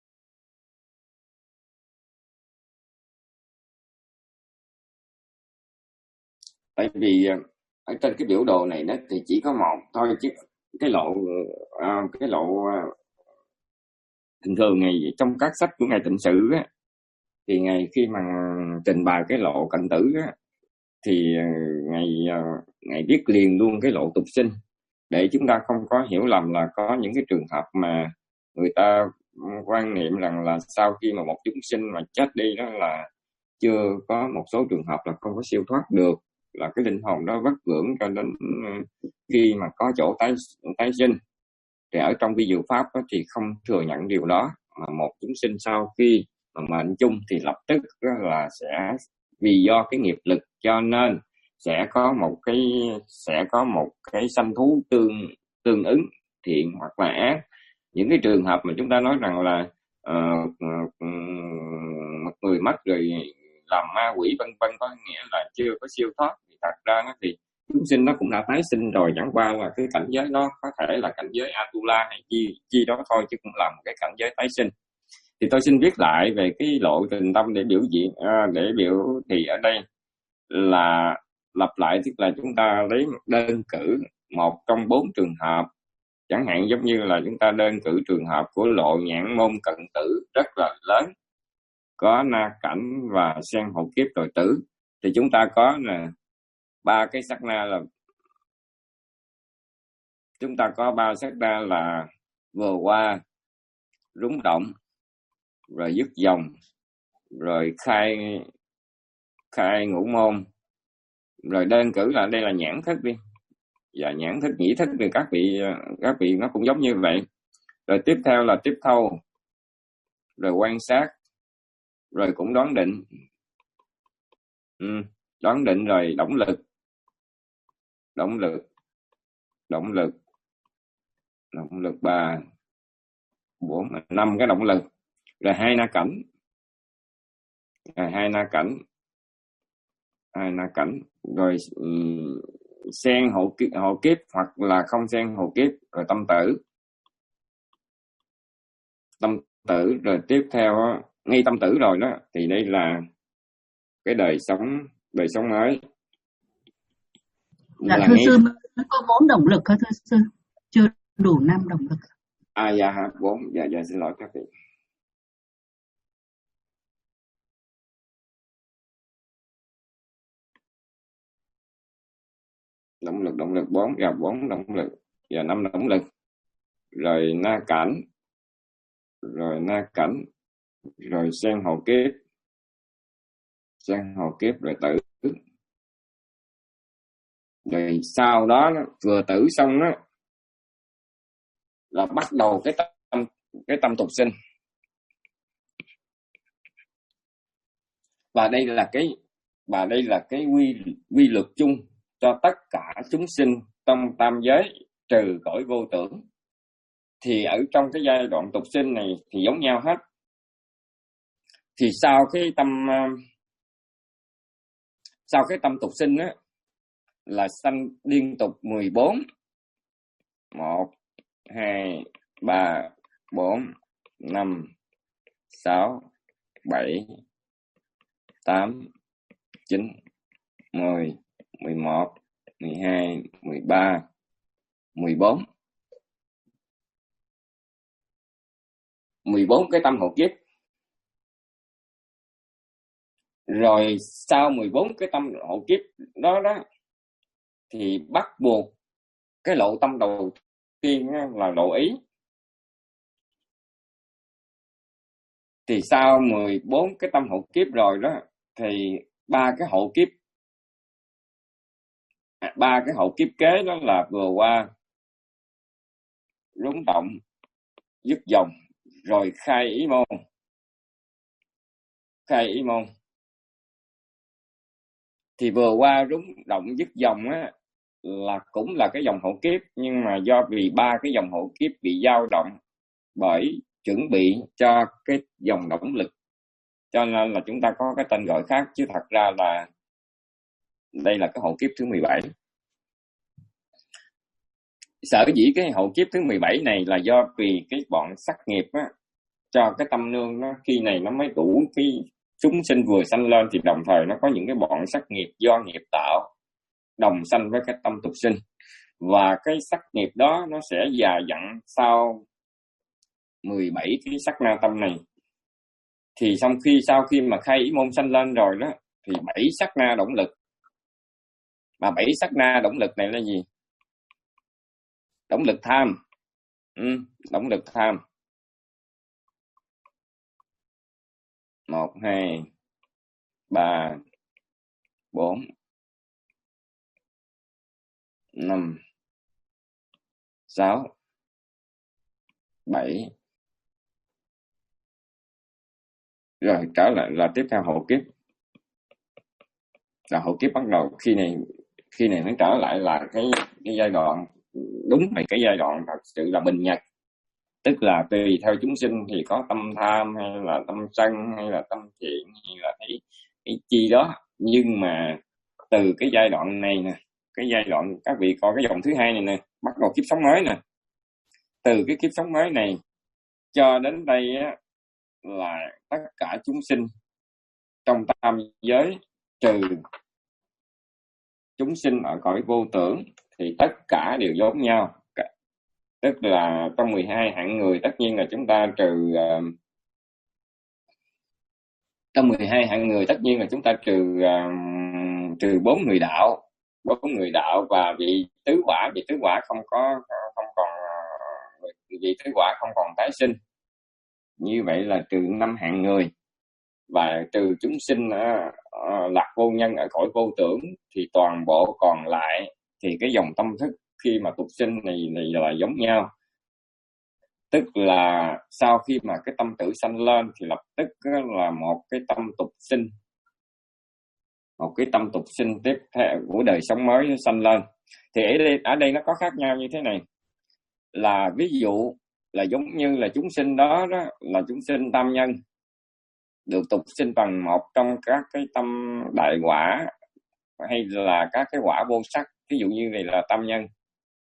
Tại vì ở trên cái biểu đồ này đó thì chỉ có một thôi, chứ cái lộ à, cái lộ à, thường thường ngày trong các sách của ngài Tịnh Sự á, thì ngày khi mà trình bày cái lộ cận tử á, thì ngài ngài viết liền luôn cái lộ tục sinh, để chúng ta không có hiểu lầm là có những cái trường hợp mà người ta quan niệm rằng là sau khi mà một chúng sinh mà chết đi đó là chưa có một số trường hợp là không có siêu thoát được, là cái linh hồn đó vất vưởng cho đến khi mà có chỗ tái tái sinh. Thì ở trong vi diệu pháp đó, thì không thừa nhận điều đó, mà một chúng sinh sau khi mà mệnh chung thì lập tức là sẽ vì do cái nghiệp lực, cho nên sẽ có một cái sẽ có một cái sanh thú tương tương ứng, thiện hoặc là ác. Những cái trường hợp mà chúng ta nói rằng là uh, uh, một người mất rồi làm ma quỷ vân vân, có nghĩa là chưa có siêu thoát, thì thật ra nó thì chúng sinh nó cũng đã tái sinh rồi, chẳng qua là cái cảnh giới đó có thể là cảnh giới Atula hay chi chi đó thôi, chứ cũng là một cái cảnh giới tái sinh. Thì tôi xin viết lại về cái lộ trình tâm để biểu diễn à, để biểu thì ở đây là lặp lại, tức là chúng ta lấy đơn cử một trong bốn trường hợp. Chẳng hạn giống như là chúng ta đơn cử trường hợp của lộ nhãn môn cận tử rất là lớn, có na cảnh và xen hộ kiếp rồi tử. Thì chúng ta có là ba cái sắc na là chúng ta có ba sắc na là vừa qua, rúng động, rồi dứt dòng, rồi khai khai ngũ môn. Rồi đơn cử là đây là nhãn thức đi, và nhãn thức nhĩ thức thì các vị các vị nó cũng giống như vậy. Rồi tiếp theo là tiếp thâu, rồi quan sát, rồi cũng đoán định. ừ, đoán định rồi động lực động lực động lực động lực ba bốn năm cái động lực, rồi hai na cảnh rồi hai na cảnh hai na cảnh rồi um, xen hộ kiếp, hộ kiếp hoặc là không xen hộ kiếp, rồi tâm tử tâm tử rồi tiếp theo ngay tâm tử rồi đó, thì đây là cái đời sống đời sống mới. Dạ thưa sư, mới có bốn động lực hả thưa sư? Chưa đủ năm động lực. À dạ hả, bốn. Dạ dạ xin lỗi các vị. Động lực động lực bốn, và bốn động lực và năm động lực. Rồi na cảnh, rồi na cảnh, rồi sen hậu kiếp, sen hậu kiếp rồi tử. Rồi sau đó vừa tử xong đó là bắt đầu cái tâm cái tâm tục sinh. Và đây là cái và đây là cái quy quy luật chung cho tất cả chúng sinh trong tam giới trừ cõi vô tưởng. Thì ở trong cái giai đoạn tục sinh này thì giống nhau hết. Thì sau cái tâm sau cái tâm tục sinh á là sanh liên tục mười bốn. một, hai, ba, bốn, năm, sáu, bảy, tám, chín, mười, mười một, mười hai, mười ba, mười bốn. mười bốn cái tâm hộ kiếp. Rồi sau mười bốn cái tâm hộ kiếp đó đó thì bắt buộc cái lộ tâm đầu tiên là lộ ý. Thì sau mười bốn cái tâm hộ kiếp rồi đó thì ba cái hộ kiếp ba cái hộ kiếp kế đó là vừa qua, rúng động, dứt dòng, rồi khai ý môn. Khai ý môn thì vừa qua rúng động dứt dòng á là cũng là cái dòng hộ kiếp, nhưng mà do vì ba cái dòng hộ kiếp bị dao động bởi chuẩn bị cho cái dòng động lực, cho nên là chúng ta có cái tên gọi khác, chứ thật ra là đây là cái hộ kiếp thứ mười bảy. Sở dĩ cái hộ kiếp thứ mười bảy này là do vì cái bọn sắc nghiệp á, cho cái tâm nương nó khi này nó mới đủ cái chúng sinh vừa sanh lên, thì đồng thời nó có những cái bọn sắc nghiệp do nghiệp tạo đồng sanh với cái tâm tục sinh, và cái sắc nghiệp đó nó sẽ già dặn sau mười bảy cái sắc na tâm này. Thì xong khi sau khi mà khai ý môn sanh lên rồi đó thì bảy sắc na động lực. Mà bảy sắc na động lực này là gì? Động lực tham. Ừ, động lực tham. Một, hai, ba, bốn, năm, sáu, bảy. Rồi trở lại là tiếp theo hộ kiếp. Là hộ kiếp bắt đầu khi này khi này nó trở lại là cái cái giai đoạn, đúng là cái giai đoạn thật sự là bình nhật. Tức là tùy theo chúng sinh thì có tâm tham hay là tâm sân hay là tâm thiện hay là cái, cái chi đó. Nhưng mà từ cái giai đoạn này nè, cái giai đoạn các vị coi cái dòng thứ hai này nè, bắt đầu kiếp sống mới nè. Từ cái kiếp sống mới này cho đến đây á, là tất cả chúng sinh trong tam giới trừ chúng sinh ở cõi vô tưởng thì tất cả đều giống nhau. Tức là trong mười hai hạng người, tất nhiên là chúng ta trừ uh, trong mười hai hạng người tất nhiên là chúng ta trừ uh, trừ bốn người đạo, bốn người đạo và vị tứ quả. Vị tứ quả không có không còn uh, vị tứ quả không còn tái sinh. Như vậy là trừ năm hạng người, và trừ chúng sinh uh, uh, lạc vô nhân ở cõi vô tưởng thì toàn bộ còn lại thì cái dòng tâm thức khi mà tục sinh này này là giống nhau. Tức là sau khi mà cái tâm tử sanh lên thì lập tức là một cái tâm tục sinh, một cái tâm tục sinh tiếp theo của đời sống mới sanh lên. Thì ở đây, ở đây nó có khác nhau như thế này, là ví dụ là giống như là chúng sinh đó, đó là chúng sinh tam nhân, được tục sinh bằng một trong các cái tâm đại quả hay là các cái quả vô sắc. Ví dụ như này là tam nhân,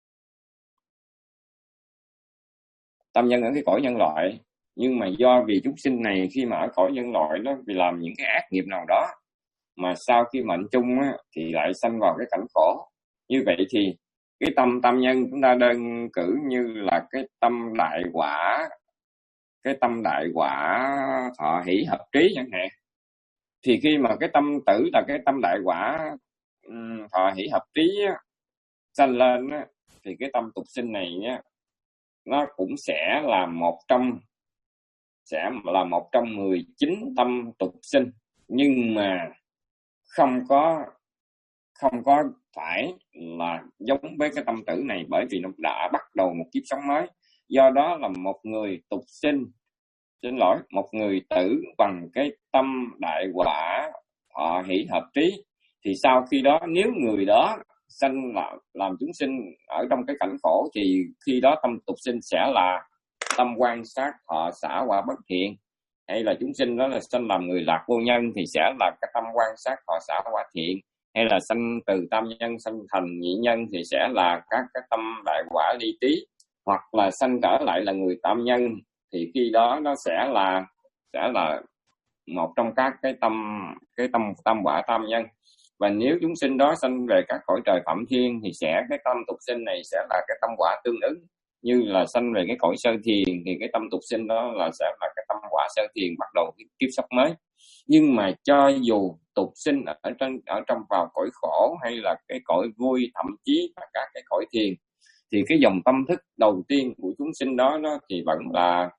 tâm nhân ở cái cõi nhân loại, nhưng mà do vì chúng sinh này khi mà ở cõi nhân loại nó vì làm những cái ác nghiệp nào đó mà sau khi mệnh chung á, thì lại sanh vào cái cảnh khổ. Như vậy thì cái tâm tam nhân chúng ta đơn cử như là cái tâm đại quả, cái tâm đại quả thọ hỷ hợp trí chẳng hạn. Thì khi mà cái tâm tử là cái tâm đại quả um, thọ hỷ hợp trí á, sanh lên á, thì cái tâm tục sinh này á, nó cũng sẽ là một trong sẽ là một trong mười chín tâm tục sinh, nhưng mà không có không có phải là giống với cái tâm tử này, bởi vì nó đã bắt đầu một kiếp sống mới. Do đó là một người tục sinh, xin lỗi, một người tử bằng cái tâm đại quả thọ hỷ hợp trí, thì sau khi đó nếu người đó sanh làm, làm chúng sinh ở trong cái cảnh khổ, thì khi đó tâm tục sinh sẽ là tâm quan sát thọ xả quả bất thiện. Hay là chúng sinh đó là sanh làm người lạc vô nhân thì sẽ là cái tâm quan sát thọ xả quả thiện. Hay là sanh từ tam nhân sanh thành nhị nhân thì sẽ là các cái tâm đại quả ly trí. Hoặc là sanh trở lại là người tam nhân thì khi đó nó sẽ là sẽ là một trong các cái tâm cái tâm tâm quả tam nhân. Và nếu chúng sinh đó sanh về các cõi trời phạm thiên thì sẽ cái tâm tục sinh này sẽ là cái tâm quả tương ứng. Như là sanh về cái cõi sơ thiền thì cái tâm tục sinh đó là sẽ là cái tâm quả sơ thiền, bắt đầu cái kiếp sống mới. Nhưng mà cho dù tục sinh ở trong ở trong vào cõi khổ hay là cái cõi vui, thậm chí là các cái cõi thiền, thì cái dòng tâm thức đầu tiên của chúng sinh đó, đó thì vẫn là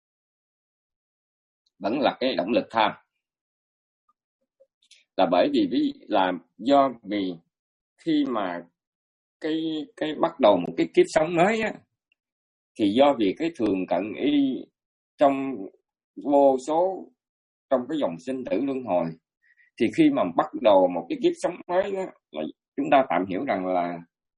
vẫn là cái động lực tham. Là bởi vì ví là do vì khi mà cái cái bắt đầu một cái kiếp sống mới á, thì do vì cái thường cận y trong vô số trong cái dòng sinh tử luân hồi, thì khi mà bắt đầu một cái kiếp sống mới đó, là chúng ta tạm hiểu rằng là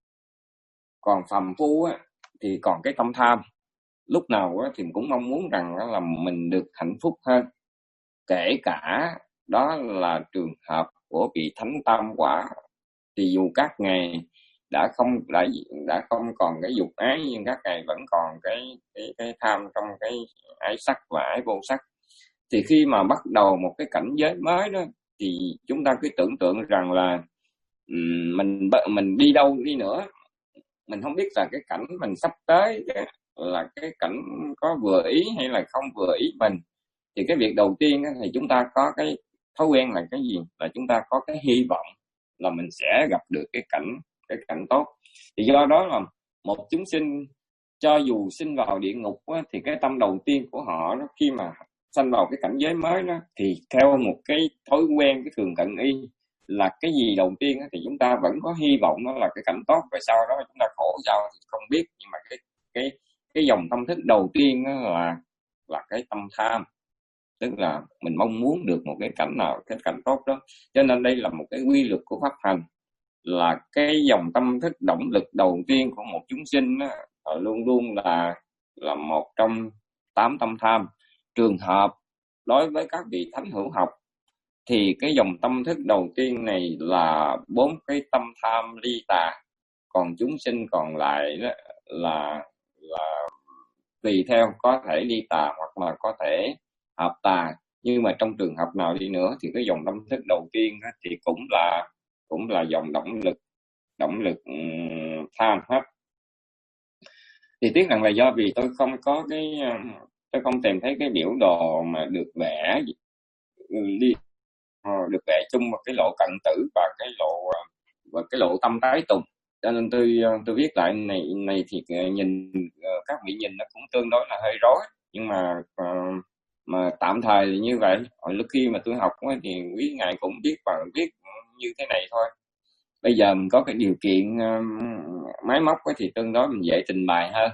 còn phàm phu á, thì còn cái tâm tham. Lúc nào á, thì cũng mong muốn rằng là mình được hạnh phúc hơn, kể cả đó là trường hợp của vị thánh tam quả. Thì dù các ngài đã không đã đã không còn cái dục ái, nhưng các ngài vẫn còn cái cái cái tham trong cái ái sắc và ái vô sắc. Thì khi mà bắt đầu một cái cảnh giới mới đó, thì chúng ta cứ tưởng tượng rằng là um, mình mình đi đâu đi nữa, mình không biết là cái cảnh mình sắp tới là cái cảnh có vừa ý hay là không vừa ý mình. Thì cái việc đầu tiên thì chúng ta có cái thói quen là cái gì? Là chúng ta có cái hy vọng là mình sẽ gặp được cái cảnh cái cảnh tốt. Thì do đó là một chúng sinh cho dù sinh vào địa ngục á, thì cái tâm đầu tiên của họ đó, khi mà sanh vào cái cảnh giới mới đó, thì theo một cái thói quen, cái thường cận y, là cái gì đầu tiên á, thì chúng ta vẫn có hy vọng đó là cái cảnh tốt. Và sau đó chúng ta khổ sao thì không biết, nhưng mà cái cái cái dòng tâm thức đầu tiên đó là là cái tâm tham, tức là mình mong muốn được một cái cảnh nào, cái cảnh tốt đó. Cho nên đây là một cái quy luật của pháp hành, là cái dòng tâm thức động lực đầu tiên của một chúng sinh đó, luôn luôn là là một trong tám tâm tham. Trường hợp đối với các vị thánh hữu học thì cái dòng tâm thức đầu tiên này là bốn cái tâm tham ly tà, còn chúng sinh còn lại đó là là tùy theo, có thể ly tà hoặc là có thể hợp tà. Nhưng mà trong trường hợp nào đi nữa thì cái dòng tâm thức đầu tiên đó, thì cũng là cũng là dòng động lực động lực um, tham hết. Thì tiếc rằng là do vì tôi không có cái tôi không tìm thấy cái biểu đồ mà được vẽ đi được vẽ chung một cái lộ cận tử và cái lộ và cái lộ tâm tái tùng, cho nên tôi tôi viết lại này này thì nhìn các vị nhìn nó cũng tương đối là hơi rối, nhưng mà mà tạm thời thì như vậy. Hồi lúc khi mà tôi học thì quý ngài cũng viết bằng viết như thế này thôi. Bây giờ mình có cái điều kiện máy móc thì tương đối mình dễ trình bày hơn.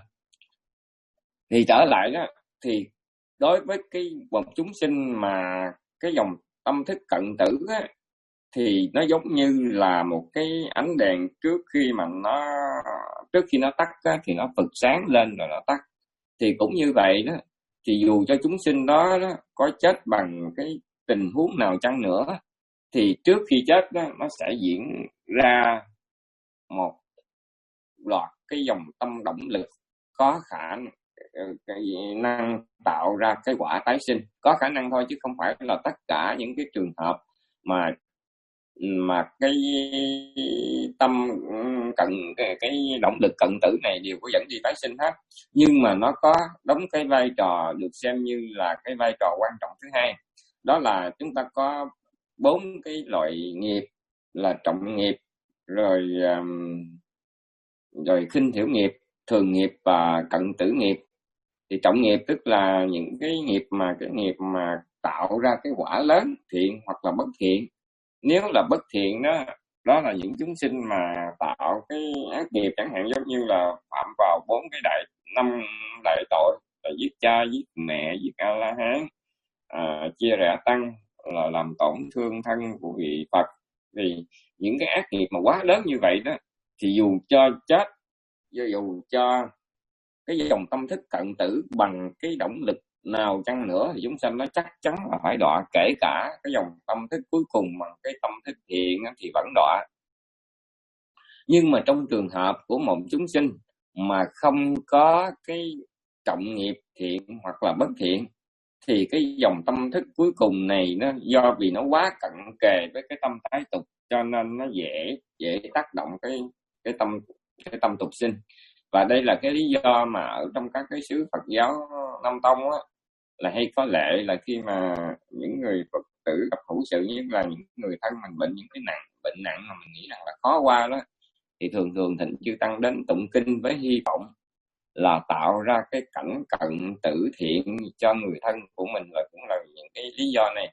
Thì trở lại đó, thì đối với cái một chúng sinh mà cái dòng tâm thức cận tử á, thì nó giống như là một cái ánh đèn trước khi mà nó trước khi nó tắt á, thì nó bật sáng lên rồi nó tắt. Thì cũng như vậy đó, thì dù cho chúng sinh đó, đó có chết bằng cái tình huống nào chăng nữa, thì trước khi chết đó, nó sẽ diễn ra một loạt cái dòng tâm động lực có khả năng tạo ra cái quả tái sinh. Có khả năng thôi chứ không phải là tất cả những cái trường hợp mà mà cái tâm cận cái, cái động lực cận tử này đều có dẫn đi tái sinh hết, nhưng mà nó có đóng cái vai trò được xem như là cái vai trò quan trọng thứ hai, đó là chúng ta có bốn cái loại nghiệp là trọng nghiệp, rồi um, rồi khinh thiểu nghiệp, thường nghiệp và cận tử nghiệp. Thì trọng nghiệp tức là những cái nghiệp mà cái nghiệp mà tạo ra cái quả lớn, thiện hoặc là bất thiện. Nếu là bất thiện đó, đó là những chúng sinh mà tạo cái ác nghiệp, chẳng hạn giống như là phạm vào bốn cái đại năm đại tội là giết cha, giết mẹ, giết A La Hán, à, chia rẽ tăng, là làm tổn thương thân của vị Phật. Thì những cái ác nghiệp mà quá lớn như vậy đó, thì dù cho chết, dù cho cái dòng tâm thức cận tử bằng cái động lực nào chăng nữa, thì chúng sanh nó chắc chắn là phải đọa, kể cả cái dòng tâm thức cuối cùng bằng cái tâm thức thiện thì vẫn đọa. Nhưng mà trong trường hợp của một chúng sinh mà không có cái trọng nghiệp thiện hoặc là bất thiện, thì cái dòng tâm thức cuối cùng này nó do vì nó quá cận kề với cái tâm tái tục, cho nên nó dễ dễ tác động cái cái tâm cái tâm tục sinh. Và đây là cái lý do mà ở trong các cái xứ Phật giáo Nam Tông á, là hay có lệ là khi mà những người Phật tử gặp hữu sự, như là những người thân mình bệnh những cái nặng bệnh nặng mà mình nghĩ rằng là khó qua đó, thì thường thường thịnh chư tăng đến tụng kinh với hy vọng là tạo ra cái cảnh cận tử thiện cho người thân của mình, là cũng là những cái lý do này.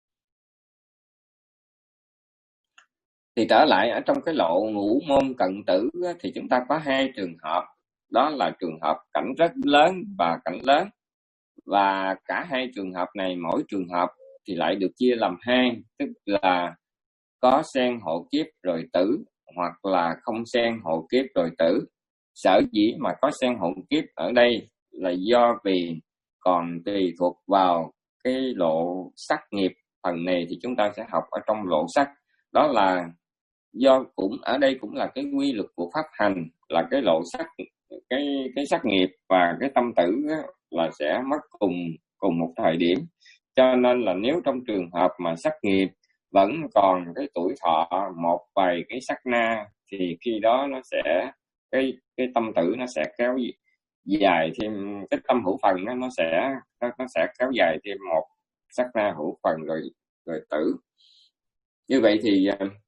Thì trở lại ở trong cái lộ ngũ môn cận tử á, thì chúng ta có hai trường hợp, đó là trường hợp cảnh rất lớn và cảnh lớn. Và cả hai trường hợp này, mỗi trường hợp thì lại được chia làm hai, tức là có xen hộ kiếp rồi tử, hoặc là không xen hộ kiếp rồi tử. Sở dĩ mà có xen hộ kiếp ở đây là do vì còn tùy thuộc vào cái lộ sắc nghiệp. Phần này thì chúng ta sẽ học ở trong lộ sắc, đó là do cũng ở đây cũng là cái quy luật của pháp hành, là cái lộ sắc, cái cái sắc nghiệp và cái tâm tử á, là sẽ mất cùng cùng một thời điểm. Cho nên là nếu trong trường hợp mà sắc nghiệp vẫn còn cái tuổi thọ một vài cái sát na, thì khi đó nó sẽ cái cái tâm tử nó sẽ kéo dài thêm, cái tâm hữu phần đó, nó sẽ nó, nó sẽ kéo dài thêm một sát na hữu phần rồi rồi tử. Như vậy thì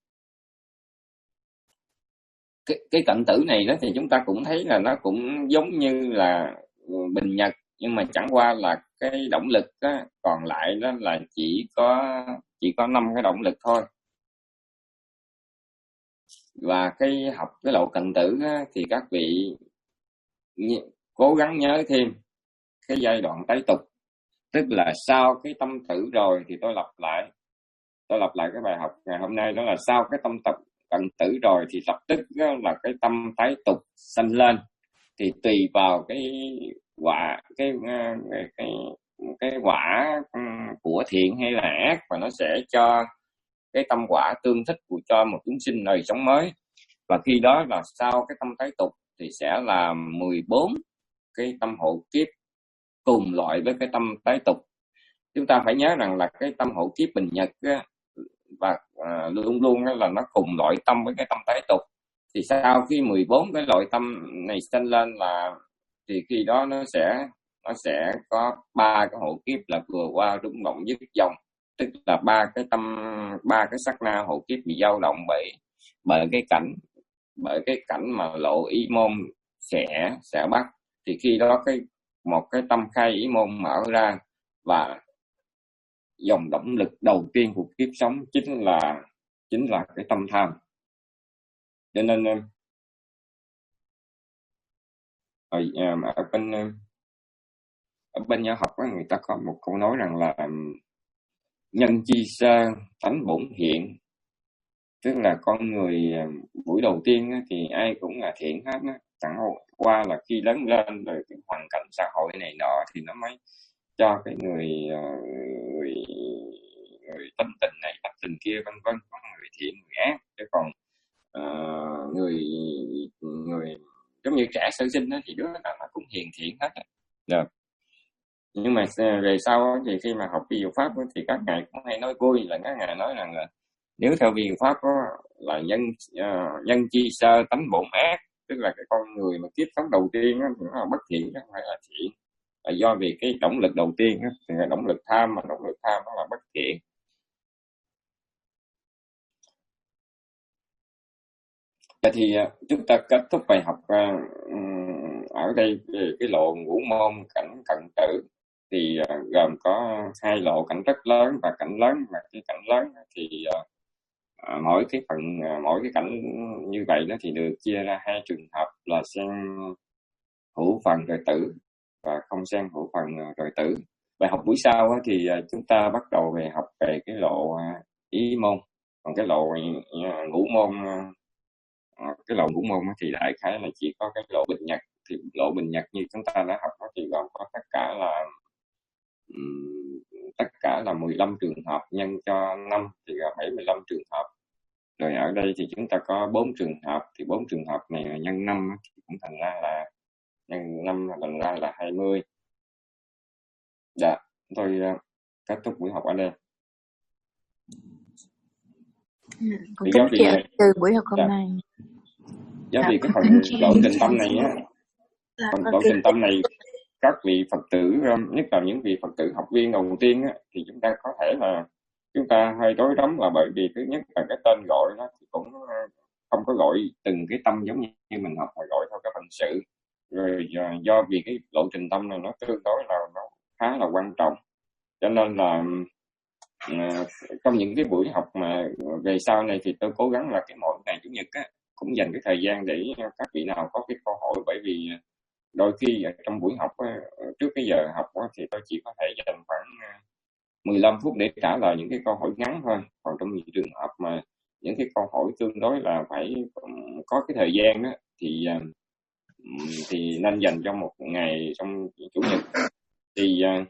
cái cái cận tử này đó thì chúng ta cũng thấy là nó cũng giống như là bình nhật, nhưng mà chẳng qua là cái động lực á, còn lại đó là chỉ có chỉ có năm cái động lực thôi. Và cái học cái lộ cận tử á, thì các vị cố gắng nhớ thêm cái giai đoạn tái tục, tức là sau cái tâm tử rồi thì tôi lặp lại tôi lặp lại cái bài học ngày hôm nay, đó là sau cái tâm tập cận tử rồi thì lập tức là cái tâm tái tục sanh lên. Thì tùy vào cái quả cái cái cái, cái quả của thiện hay là ác, và nó sẽ cho cái tâm quả tương thích của cho một chúng sinh đời sống mới. Và khi đó là sau cái tâm tái tục thì sẽ là mười bốn cái tâm hộ kiếp cùng loại với cái tâm tái tục. Chúng ta phải nhớ rằng là cái tâm hộ kiếp bình nhật á, và à, luôn luôn là nó cùng loại tâm với cái tâm tái tục. Thì sau khi mười bốn cái loại tâm này sanh lên là thì khi đó nó sẽ nó sẽ có ba cái hộ kiếp là vừa qua rung động dứt dòng, tức là ba cái tâm ba cái sát na hộ kiếp bị dao động bởi bởi cái cảnh bởi cái cảnh mà lộ ý môn sẽ sẽ bắt. Thì khi đó cái một cái tâm khai ý môn mở ra, và dòng động lực đầu tiên của kiếp sống chính là chính là cái tâm tham. Cho nên ở, ở bên ở bên nhà học đó, người ta có một câu nói rằng là nhân chi sơ tánh bổn hiện, tức là con người buổi đầu tiên thì ai cũng là thiện hết á, chẳng qua là khi lớn lên rồi cái hoàn cảnh xã hội này nọ thì nó mới cho cái người người, người tâm tình này tâm tình kia vân vân, có người thiện người ác. Chứ còn uh, người người giống như trẻ sơ sinh đó, thì đứa nào nó cũng hiền thiện hết rồi. Nhưng mà về sau thì khi mà học vi diệu pháp thì các ngài cũng hay nói vui là các ngài nói rằng là Nếu theo biện pháp đó, là nhân uh, nhân chi sơ tánh bổn ác, tức là cái con người mà kiếp sống đầu tiên đó, thì nó là bất thiện, nó không phải là thiện, là do vì cái động lực đầu tiên đó, thì là động lực tham, mà động lực tham nó là bất thiện. Vậy thì chúng ta kết thúc bài học uh, ở đây về cái lộ ngũ môn cảnh cận tử, thì uh, gồm có hai lộ cảnh rất lớn và cảnh lớn. Mà cái cảnh lớn thì uh, À, mỗi cái phần à, mỗi cái cảnh như vậy đó thì được chia ra hai trường hợp là xen hữu phần rồi tử và không xen hữu phần rồi tử. Bài học buổi sau đó thì à, chúng ta bắt đầu về học về cái lộ à, ý môn. Còn cái lộ à, ngũ môn à, cái lộ ngũ môn thì đại khái là chỉ có cái lộ bình nhật. Thì lộ bình nhật như chúng ta đã học đó thì gồm có tất cả là um, tất cả là mười lăm trường hợp nhân cho năm thì là bảy mươi lăm trường hợp. Rồi ở đây thì chúng ta có bốn trường hợp, thì bốn trường hợp này là nhân năm thì cũng thành ra là nhân năm thành ra là hai mươi. Dạ, tôi uh, kết thúc buổi học ở đây. Con kính chị từ buổi học hôm dạ. nay. Do vì cái phần lộ trình tâm này á, dạ, phần lộ trình tâm này các vị Phật tử, nhất là những vị Phật tử học viên đầu tiên á, thì chúng ta có thể là chúng ta hơi rối rắm, là bởi vì thứ nhất là cái tên gọi nó thì cũng không có gọi từng cái tâm giống như mình học, mà gọi theo cái phần sự. Rồi do vì cái lộ trình tâm này nó tương đối là nó khá là quan trọng, cho nên là uh, trong những cái buổi học mà về sau này thì tôi cố gắng là cái mỗi ngày chủ nhật á, cũng dành cái thời gian để các vị nào có cái câu hỏi. Bởi vì đôi khi trong buổi học á, trước cái giờ học á, thì tôi chỉ có thể dành khoảng mười lăm phút để trả lời những cái câu hỏi ngắn thôi. Còn trong những trường hợp mà những cái câu hỏi tương đối là phải có cái thời gian đó, thì thì nên dành cho một ngày trong chủ nhật. Thì uh,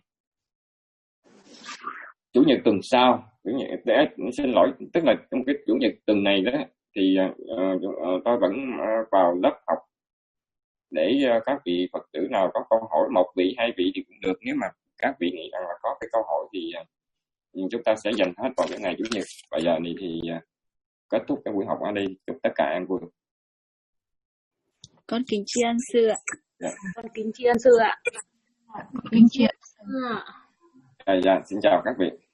chủ nhật tuần sau, chủ nhật, để, xin lỗi, tức là trong cái chủ nhật tuần này đó thì uh, uh, tôi vẫn uh, vào lớp học để uh, các vị Phật tử nào có câu hỏi, một vị hai vị thì cũng được. Nếu mà các vị nghĩ rằng là có cái câu hỏi thì uh, chúng ta sẽ dành hết vào cái ngày chủ nhật. Bây giờ này thì uh, kết thúc cái buổi học ở đây. Chúc tất cả an vui. Con kính tri ân sư ạ. Dạ. Con kính tri ân sư ạ. Kính tri ân. Ừ. À, dạ, xin chào các vị.